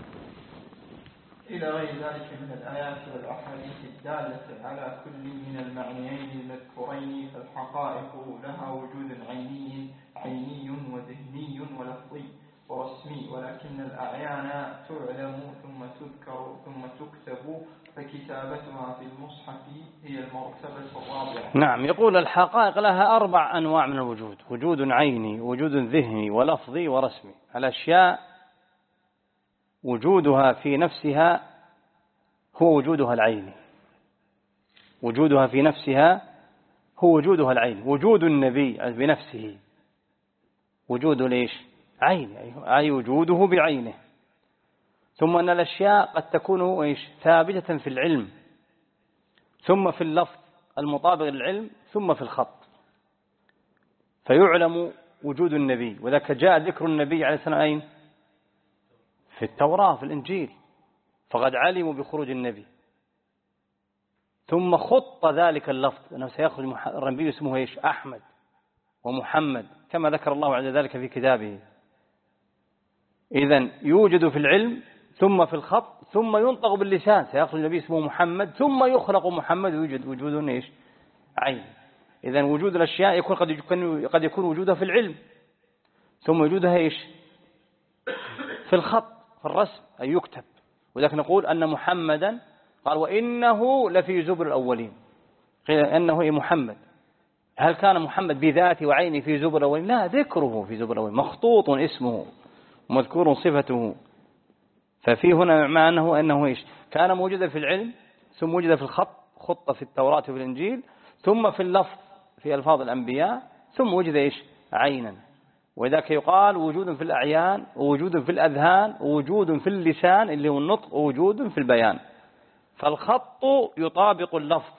إلى غير ذلك من الآيات والأحاديث الدالة على كل من المعنيين المذكورين. فالحقائق لها وجود عيني عيني وذهني ولفظي ورسمي، ولكن الأعيان تعلم ثم تذكر ثم تكتب، فكتابتها في المصحف هي المرتبة الرابعة. نعم. يقول الحقائق لها أربع أنواع من الوجود: وجود عيني، وجود ذهني، ولفظي، ورسمي. الأشياء وجودها في نفسها هو وجودها العيني. وجودها في نفسها هو وجودها العيني. وجود النبي بنفسه وجود ليش؟ عين، أي وجوده بعينه. ثم أن الأشياء قد تكون إيش؟ ثابتة في العلم، ثم في اللفظ المطابق للعلم، ثم في الخط. فيعلم وجود النبي، وذاك جاء ذكر النبي عليه السلام أين؟ في التوراة في الإنجيل، فقد علموا بخروج النبي. ثم خط ذلك اللفظ أنه سيخرج النبي اسمه إيش؟ أحمد ومحمد، كما ذكر الله عز ذلك في كتابه. إذن يوجد في العلم، ثم في الخط، ثم ينطق باللسان، سيخرج النبي اسمه محمد، ثم يخلق محمد، ويوجد وجود إيش؟ عين. إذن وجود الأشياء يكون قد يكون قد يكون وجودها في العلم، ثم وجودها إيش؟ في الخط، في الرسم، أي يكتب. وذلك نقول أن محمدا قال: وإنه لفي زبر الأولين. قيل أنه إيه محمد؟ هل كان محمد بذاته وعينه في زبر الأولين؟ لا، ذكره في زبر الأولين، مخطوط اسمه ومذكور صفته. ففي هنا مع أنه أنه إيش؟ كان موجودا في العلم، ثم وجد في الخط، خط في التوراة وفي الإنجيل، ثم في اللفظ في ألفاظ الأنبياء، ثم وجد إيش؟ عينا. وذاك يقال وجود في الأعيان، ووجود في الأذهان، ووجود في اللسان اللي هو النطق، ووجود في البيان. فالخط يطابق اللفظ،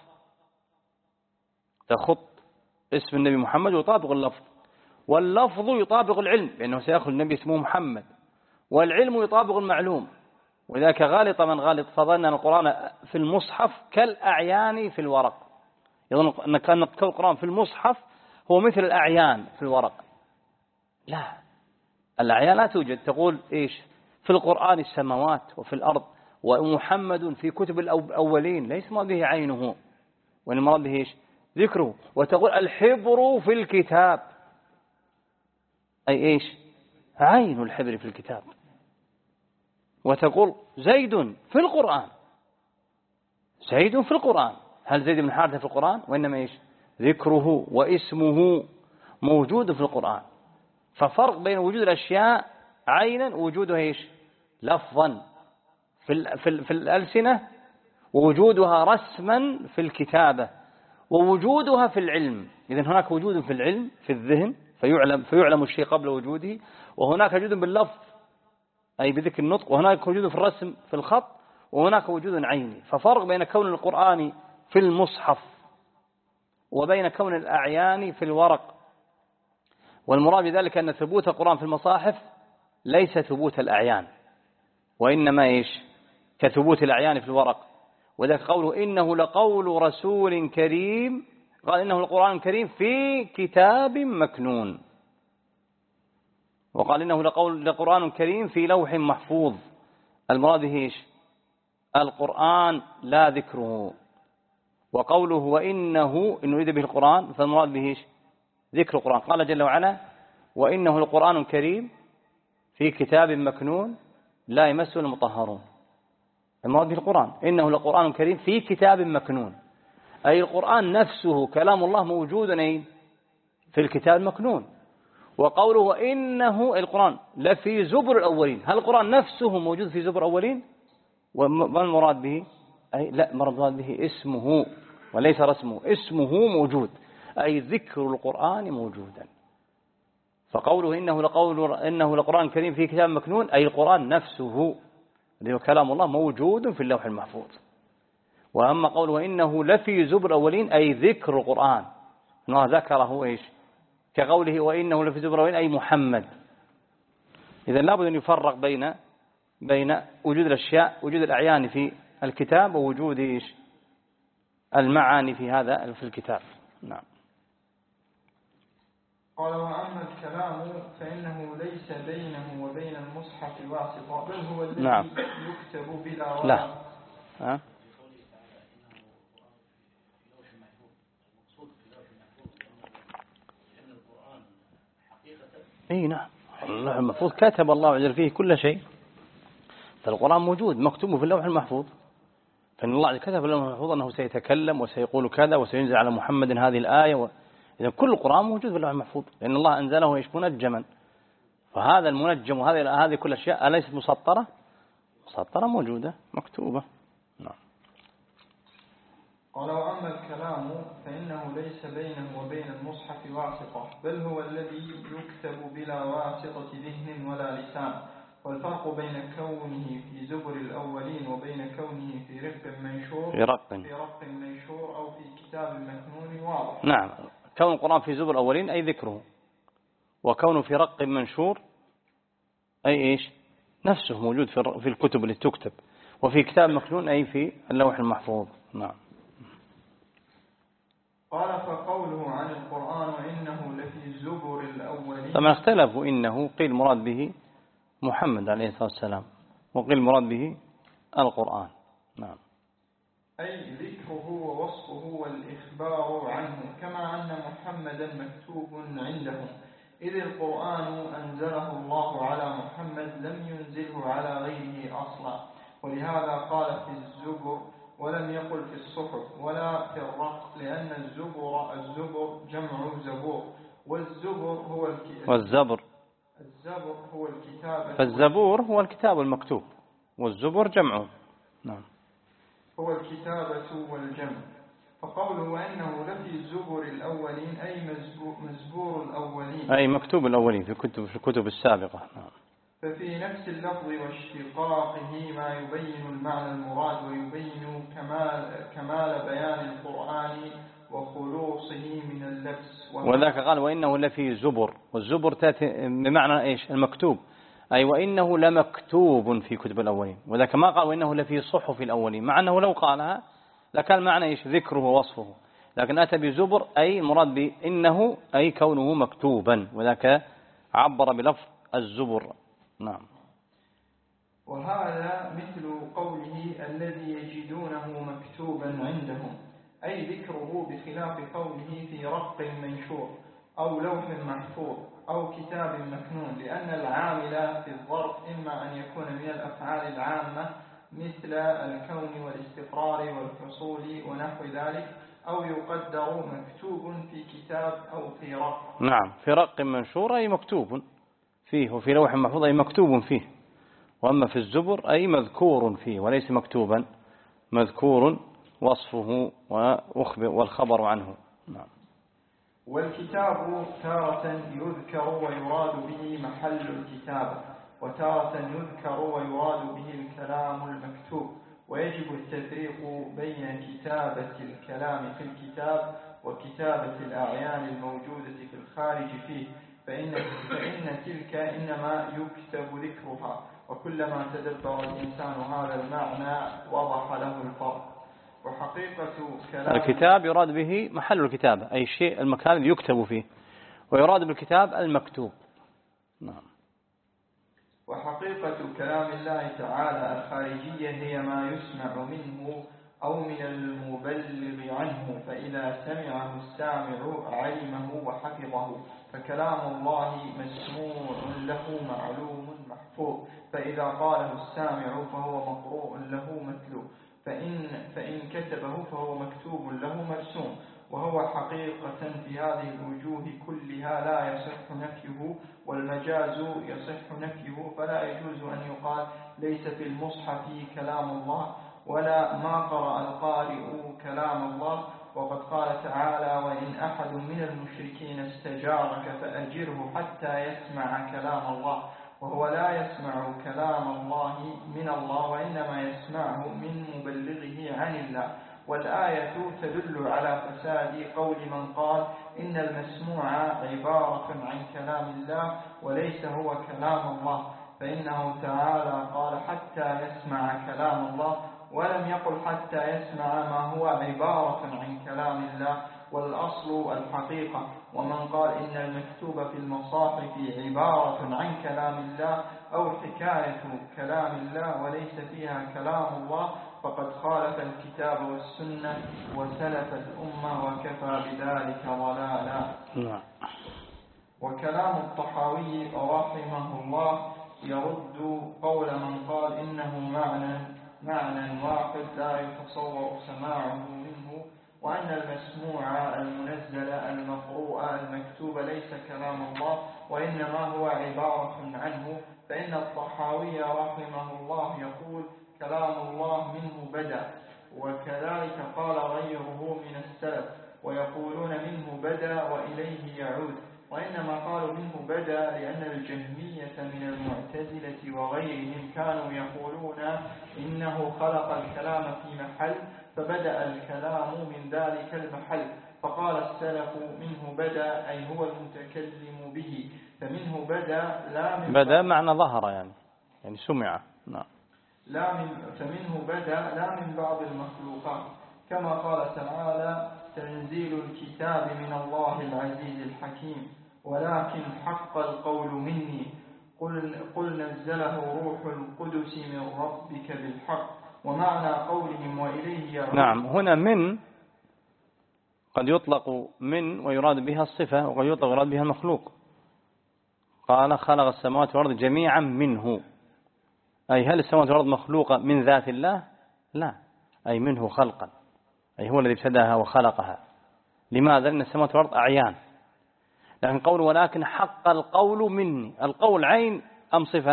تخط اسم النبي محمد يطابق اللفظ، واللفظ يطابق العلم لأنه سيأخذ النبي اسمه محمد، والعلم يطابق المعلوم. وذاك غالط من غالط فظن أن القرآن في المصحف كالأعيان في الورق، يظن أن كان القرآن في المصحف هو مثل الأعيان في الورق. لا، الأعيان لا توجد. تقول إيش؟ في القرآن السماوات وفي الأرض، ومحمد في كتب الأولين، ليس ما به عينه، وإنما به إيش؟ ذكره. وتقول الحبر في الكتاب، أي إيش؟ عين الحبر في الكتاب. وتقول زيد في القرآن، زيد في القرآن. هل زيد بن حارثة في القرآن؟ وإنما إيش؟ ذكره واسمه موجود في القرآن. ففرق بين وجود الأشياء عينا ووجودها إيش؟ لفظا في, في, في الألسنة، ووجودها رسما في الكتابة، ووجودها في العلم. إذن هناك وجود في العلم في الذهن فيعلم, فيعلم الشيء قبل وجوده، وهناك وجود باللفظ أي بذكر النطق، وهناك وجود في الرسم في الخط، وهناك وجود عيني. ففرق بين كون القرآن في المصحف وبين كون الأعيان في الورق. والمراد بذلك أن ثبوت القرآن في المصاحف ليس ثبوت الأعيان، وإنما إيش كثبوت الأعيان في الورق. وذلك قوله إنه لقول رسول كريم، قال إنه القرآن الكريم في كتاب مكنون، وقال إنه لقول لقرآن كريم في لوح محفوظ. المراد به إيش القرآن لا ذكره. وقوله وإنه إنه يريد به القرآن فالمراد به إيش ذكر القرآن. قال جل وعلا وإنه القرآن الكريم في كتاب مكنون لا يمسه المطهرون. المراد به القرآن إنه لقرآن كريم في كتاب مكنون، أي القرآن نفسه كلام الله موجود أي في الكتاب المكنون. وقوله وإنه القرآن لفي زبر الأولين، هل القرآن نفسه موجود في زبر الأولين؟ وما المراد به؟ أي لا، المراد به اسمه وليس رسمه، اسمه موجود أي ذكر القرآن موجودا. فقوله إنه لقول إنه لقرآن كريم في كتاب مكنون أي القرآن نفسه اللي هو كلام الله موجود في اللوح المحفوظ. وأما قوله إنه لفي زبر الأولين أي ذكر القرآن ما ذكره إيش كقوله وإنه لفي زبر الأولين أي محمد. إذا لابد أن يفرق بين بين وجود الأشياء وجود الأعيان في الكتاب ووجود إيش المعاني في هذا في الكتاب. نعم. قال وأما الكلام فإنه ليس بينه وبين المصحف واسطة، بل هو الذي نعم. يكتب بلا لا ها؟ اي نعم، اللوح المحفوظ كتب الله عز وجل فيه كل شيء، فالقرآن موجود مكتوب في اللوح المحفوظ. فإن الله كتب في اللوح المحفوظ أنه سيتكلم وسيقول كذا وسينزل على محمد هذه الآية و... إذا كل القرآن موجود في اللوح المحفوظ لأن الله أنزله إيش منجما. فهذا المنجم وهذه هذه كل الأشياء أليست مسطرة؟ مسطرة موجودة مكتوبة. نعم. قال وأما الكلام فإنه ليس بينه وبين المصحف واسطة، بل هو الذي يكتب بلا واسطة ذهن ولا لسان. والفرق بين كونه في زبر الأولين وبين كونه في رق منشور في رق في رق منشور أو في كتاب مكنون واضح. نعم، كون القرآن في زبر الأولين أي ذكره، وكونه في رق منشور أي إيش نفسه موجود في الكتب اللي تكتب، وفي كتاب مكنون أي في اللوح المحفوظ. نعم. قال فقوله عن القرآن وإنه لفي زبر الأولين. طبعا اختلفوا إنه قيل مراد به محمد عليه الصلاة والسلام وقيل مراد به القرآن. نعم. أي ذكره ووصفه والإخبار عنه، كما أن محمدا مكتوب عندهم، إذ القرآن أنزله الله على محمد لم ينزله على غيره أصلا. ولهذا قال في الزبر ولم يقل في الصحف ولا في الرق، لأن الزبر الزبر جمع زبور، والزبر هو الكتاب والزبر الزبر هو الكتاب فالزبور هو الكتاب المكتوب والزبر جمعه. نعم. هو الكتابة والجمع. فقوله وإنه لفي الزبر الأولين أي مزبور الأولين أي مكتوب الأولين في الكتب في الكتب السابقة. نعم. ففي نفس اللفظ واشتقاقه ما يبين المعنى المراد ويبين كمال, كمال بيان القرآن وخلوصه من اللبس. وذاك قال وإنه لفي زبر، والزبر تأتي بمعنى إيش المكتوب، أي وإنه لمكتوب في كتب الأولين. وذاك ما قال وإنه لفي صحف الأولين، مع أنه لو قالها لكان معنى إيش ذكره ووصفه، لكن أتى بزبر أي مراد بإنه أي كونه مكتوبا، وذاك عبر بلفظ الزبر. نعم. وهذا مثل قوله الذي يجدونه مكتوبا عندهم، أي ذكره، بخلاف قوله في رق منشور أو لوح محفوظ أو كتاب مكنون، لأن العامل في الظرف إما أن يكون من الأفعال العامة مثل الكون والاستقرار والحصول ونحو ذلك، أو يقدر مكتوب في كتاب أو في رق. نعم، في رق منشور أي مكتوب فيه، وفي لوح محفوظ أي مكتوب فيه. وأما في الزبر أي مذكور فيه وليس مكتوبا، مذكور وصفه والخبر عنه. نعم. والكتاب تارة يذكر ويراد به محل الكتابة، وتارة يذكر ويراد به الكلام المكتوب، ويجب التفريق بين كتابة الكلام في الكتاب وكتابة الأعيان الموجودة في الخارج فيه، فإن, فإن تلك إنما يكتب ذكرها، وكلما تدبر الإنسان هذا المعنى وضح له الفرق. وحقيقة كلام الكتاب يراد به محل الكتابة، أي شيء المكان اللي يكتب فيه، ويراد بالكتاب المكتوب. نعم. وحقيقة كلام الله تعالى الخارجية هي ما يسمع منه أو من المبلغ عنه، فإذا سمعه السامع علمه وحفظه، فكلام الله مسموع له معلوم محفوظ، فإذا قاله السامع فهو مقروء له متلو، فإن, فإن كتبه فهو مكتوب له مرسوم. وهو حقيقة في هذه الوجوه كلها لا يصح نفيه، والمجاز يصح نفيه، فلا يجوز أن يقال ليس في المصحف كلام الله، ولا ما قرأ القارئ كلام الله. وقد قال تعالى: وإن أحد من المشركين استجارك فأجره حتى يسمع كلام الله، وهو لا يسمع كلام الله من الله، وإنما يسمعه من مبلغه عن الله. والآية تدل على فساد قول من قال إن المسموع عبارة عن كلام الله وليس هو كلام الله، فإنه تعالى قال حتى يسمع كلام الله، ولم يقل حتى يسمع ما هو عبارة عن كلام الله، والأصل الحقيقة. ومن قال إن المكتوب في المصاحف عبارة عن كلام الله أو حكاية كلام الله وليس فيها كلام الله فقد خالف الكتاب والسنة وسلف الأمة، وكفى بذلك ضلالا. وكلام الطحاوي رحمه الله يرد قول من قال إنه معنى معنى واحد لا يتصور سماعه منه، وأن المسموع المنزل المقروء المكتوب ليس كلام الله وإنما هو عبارة عنه. فإن الطحاوي رحمه الله يقول كلام الله منه بدأ، وكذلك قال غيره من السلف، ويقولون منه بدأ وإليه يعود، وإنما قالوا منه بدأ لأن الجهمية من المعتزلة وغيرهم كانوا يقولون إنه خلق الكلام في محل فبدأ الكلام من ذلك المحل، فقال السلف منه بدأ أي هو المتكلم به، فمنه بدأ لا من بدأ معنى ظهر يعني يعني سمع. نعم. لا من فمنه بدأ لا من بعض المخلوقات، كما قال تعالى تنزيل الكتاب من الله العزيز الحكيم، ولكن حق القول مني قل, قل نزله روح القدس من ربك بالحق. ومعنى قولهم وإليه يعود. نعم. هنا من قد يطلق من ويراد بها الصفة، وقد يطلق ويراد بها المخلوق. قال خلق السماوات والأرض جميعا منه، أي هل السماوات والأرض مخلوقة من ذات الله؟ لا، أي منه خلقا، أي هو الذي ابتداها وخلقها. لماذا؟ لأن السماوات والأرض أعيان. لكن قول ولكن حق القول مني، القول عين أم صفة؟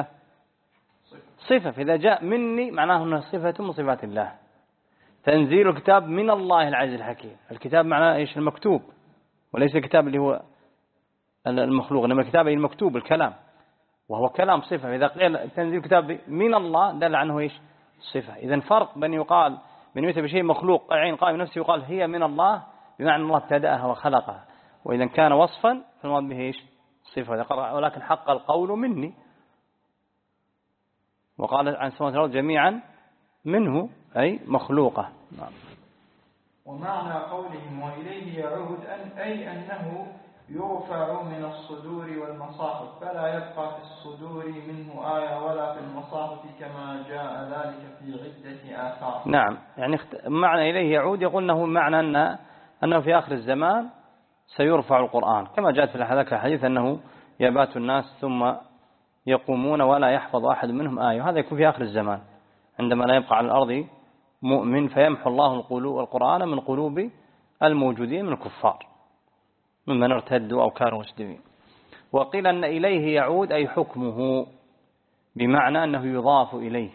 صفة. فإذا جاء مني معناه أنها صفة من صفات الله. تنزيل الكتاب من الله العزيز الحكيم، الكتاب معناه إيش؟ المكتوب، وليس الكتاب اللي هو المخلوق، إنما الكتاب المكتوب الكلام، وهو كلام صفة. فإذا قيل تنزيل الكتاب من الله دل عنه إيش؟ صفة. إذن فرق بين يقال من يؤتى بشيء مخلوق عين قائم نفسه يقال هي من الله بمعنى الله ابتدأها وخلقها، وإذا كان وصفا فالمراد به إيش؟ صفة. ولكن حق القول مني، وقال عن السماوات والأرض جميعا منه أي مخلوقة. نعم. ومعنى قولهم وإليه يعود أن أي أنه يرفع من الصدور والمصاحف، فلا يبقى في الصدور منه آية ولا في المصاحف كما جاء ذلك في عدة آثار. نعم. يعني معنى إليه يعود يقول أنه معنى أن أنه في آخر الزمان سيرفع القرآن، كما جاءت في الحديث أنه يبات الناس ثم يقومون ولا يحفظ أحد منهم آية، وهذا يكون في آخر الزمان عندما لا يبقى على الأرض مؤمن، فيمحو الله القرآن من قلوب الموجودين من الكفار ممن ارتدوا أو كانوا مسلمين. وقيل أن إليه يعود أي حكمه، بمعنى أنه يضاف إليه،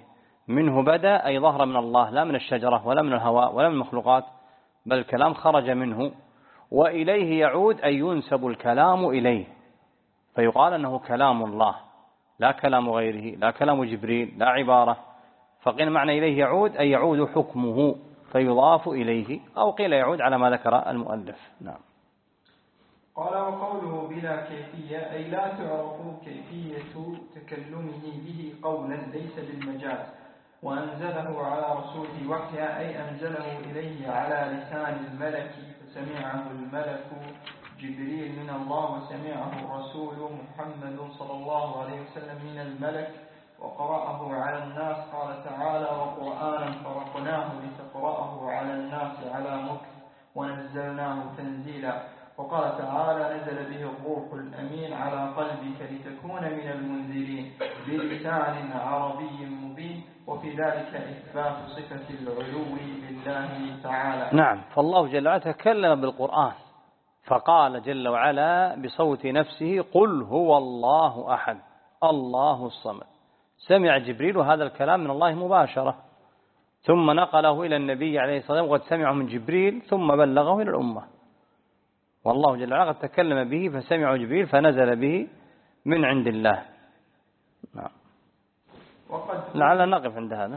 منه بدأ أي ظهر من الله، لا من الشجرة ولا من الهواء ولا من المخلوقات، بل الكلام خرج منه. وإليه يعود أي ينسب الكلام إليه، فيقال أنه كلام الله لا كلام غيره، لا كلام جبريل، لا عبارة. فقيل معنى إليه يعود أي يعود حكمه فيضاف إليه، أو قيل يعود على ما ذكر المؤلف. نعم. قال وقوله بلا كيفية أي لا تعرف كيفية تكلمه به قولا ليس بالمجاز، وأنزله على رسوله وحيا أي أنزله إليه على لسان الملك فسمعه الملك جبريل من الله، وسمعه الرسول محمد صلى الله عليه وسلم من الملك وقرأه على الناس. قال تعالى وقرآنا فرقناه لتقرأه على الناس على مكث ونزلناه تنزيلا. وقال تعالى نزل به الروح الأمين على قلبك لتكون من المنذرين بلسان عربي مبين. وفي ذلك إثبات صفة العلو لله تعالى. نعم. فالله جل وعلا تكلم بالقرآن فقال جل وعلا بصوت نفسه قل هو الله أحد الله الصمد. سمع جبريل هذا الكلام من الله مباشرة، ثم نقله إلى النبي عليه الصلاة والسلام وقد سمعه من جبريل ثم بلغه إلى الأمة. والله جل وعلا قد تكلم به فسمعه جبريل فنزل به من عند الله. نعم. لعل نقف عند هذا،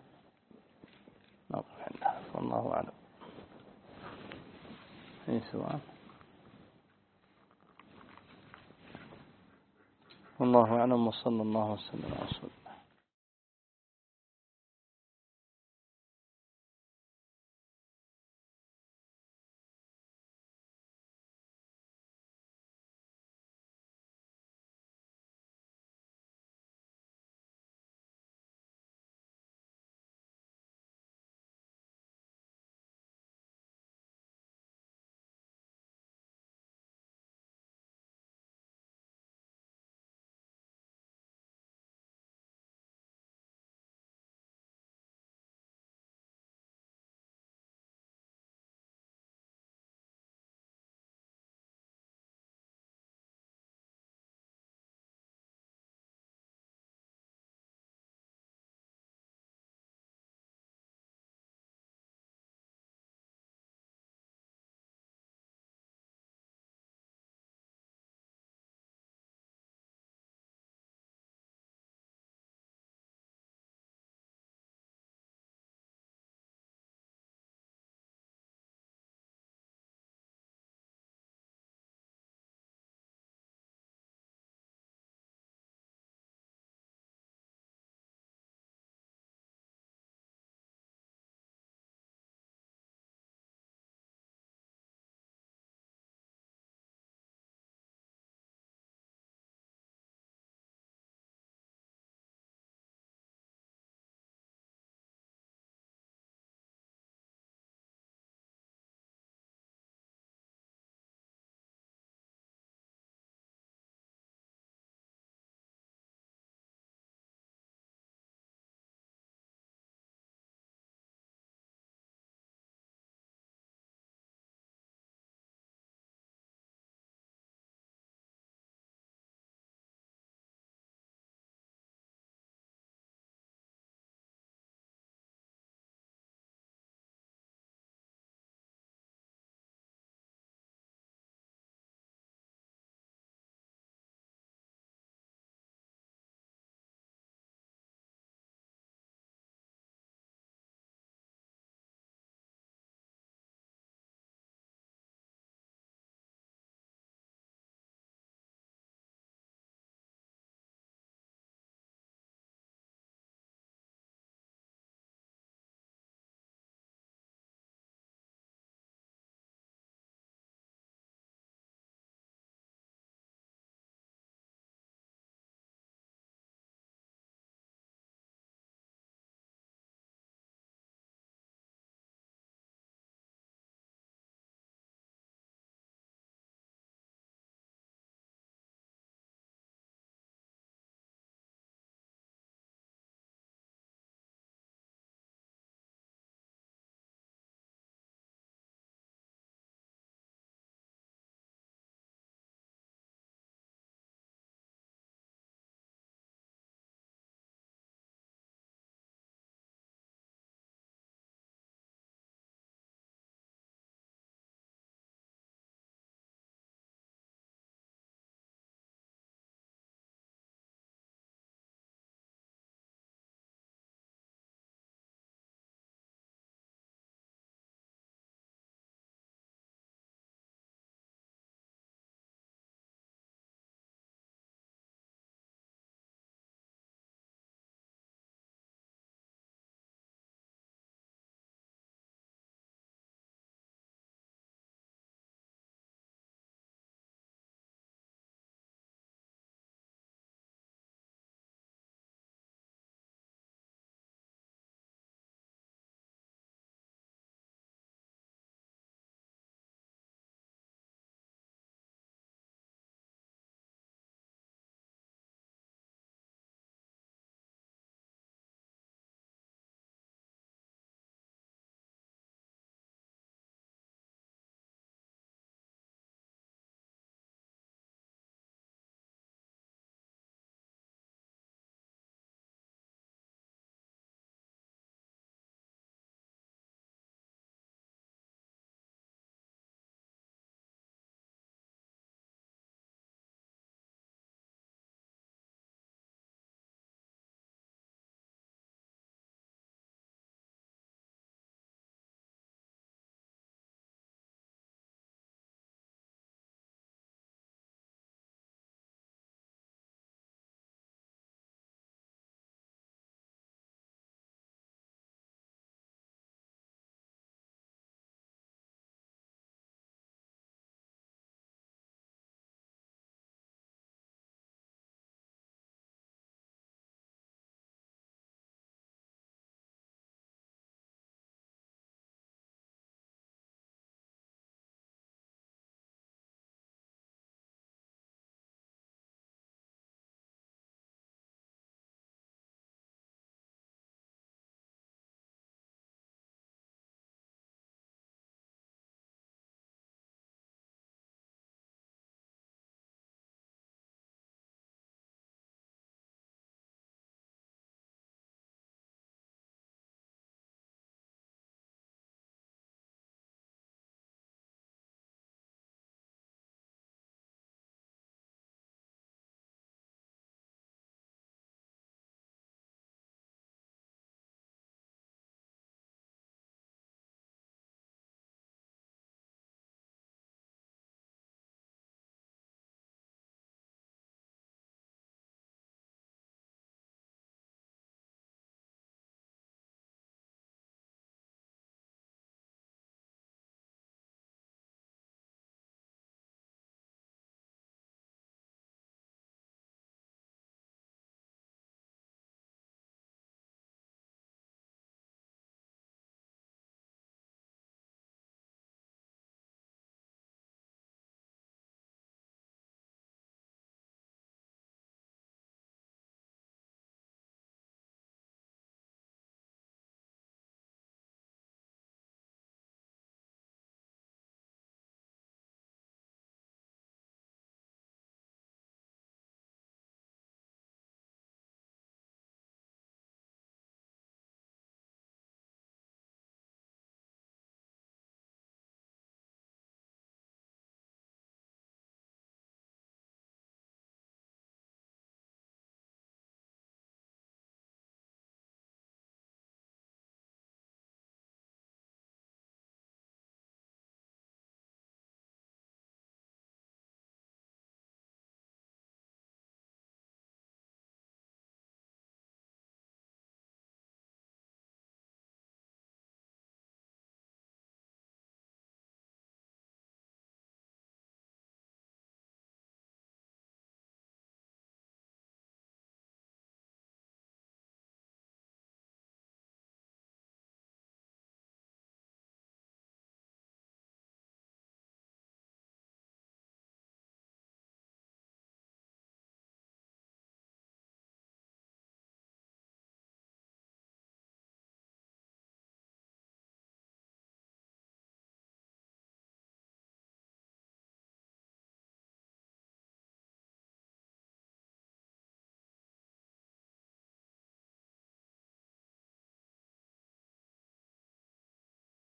نقف عند هذا والله أعلم. أي سؤال؟ والله أعلم، وصلى الله وسلم على رسوله.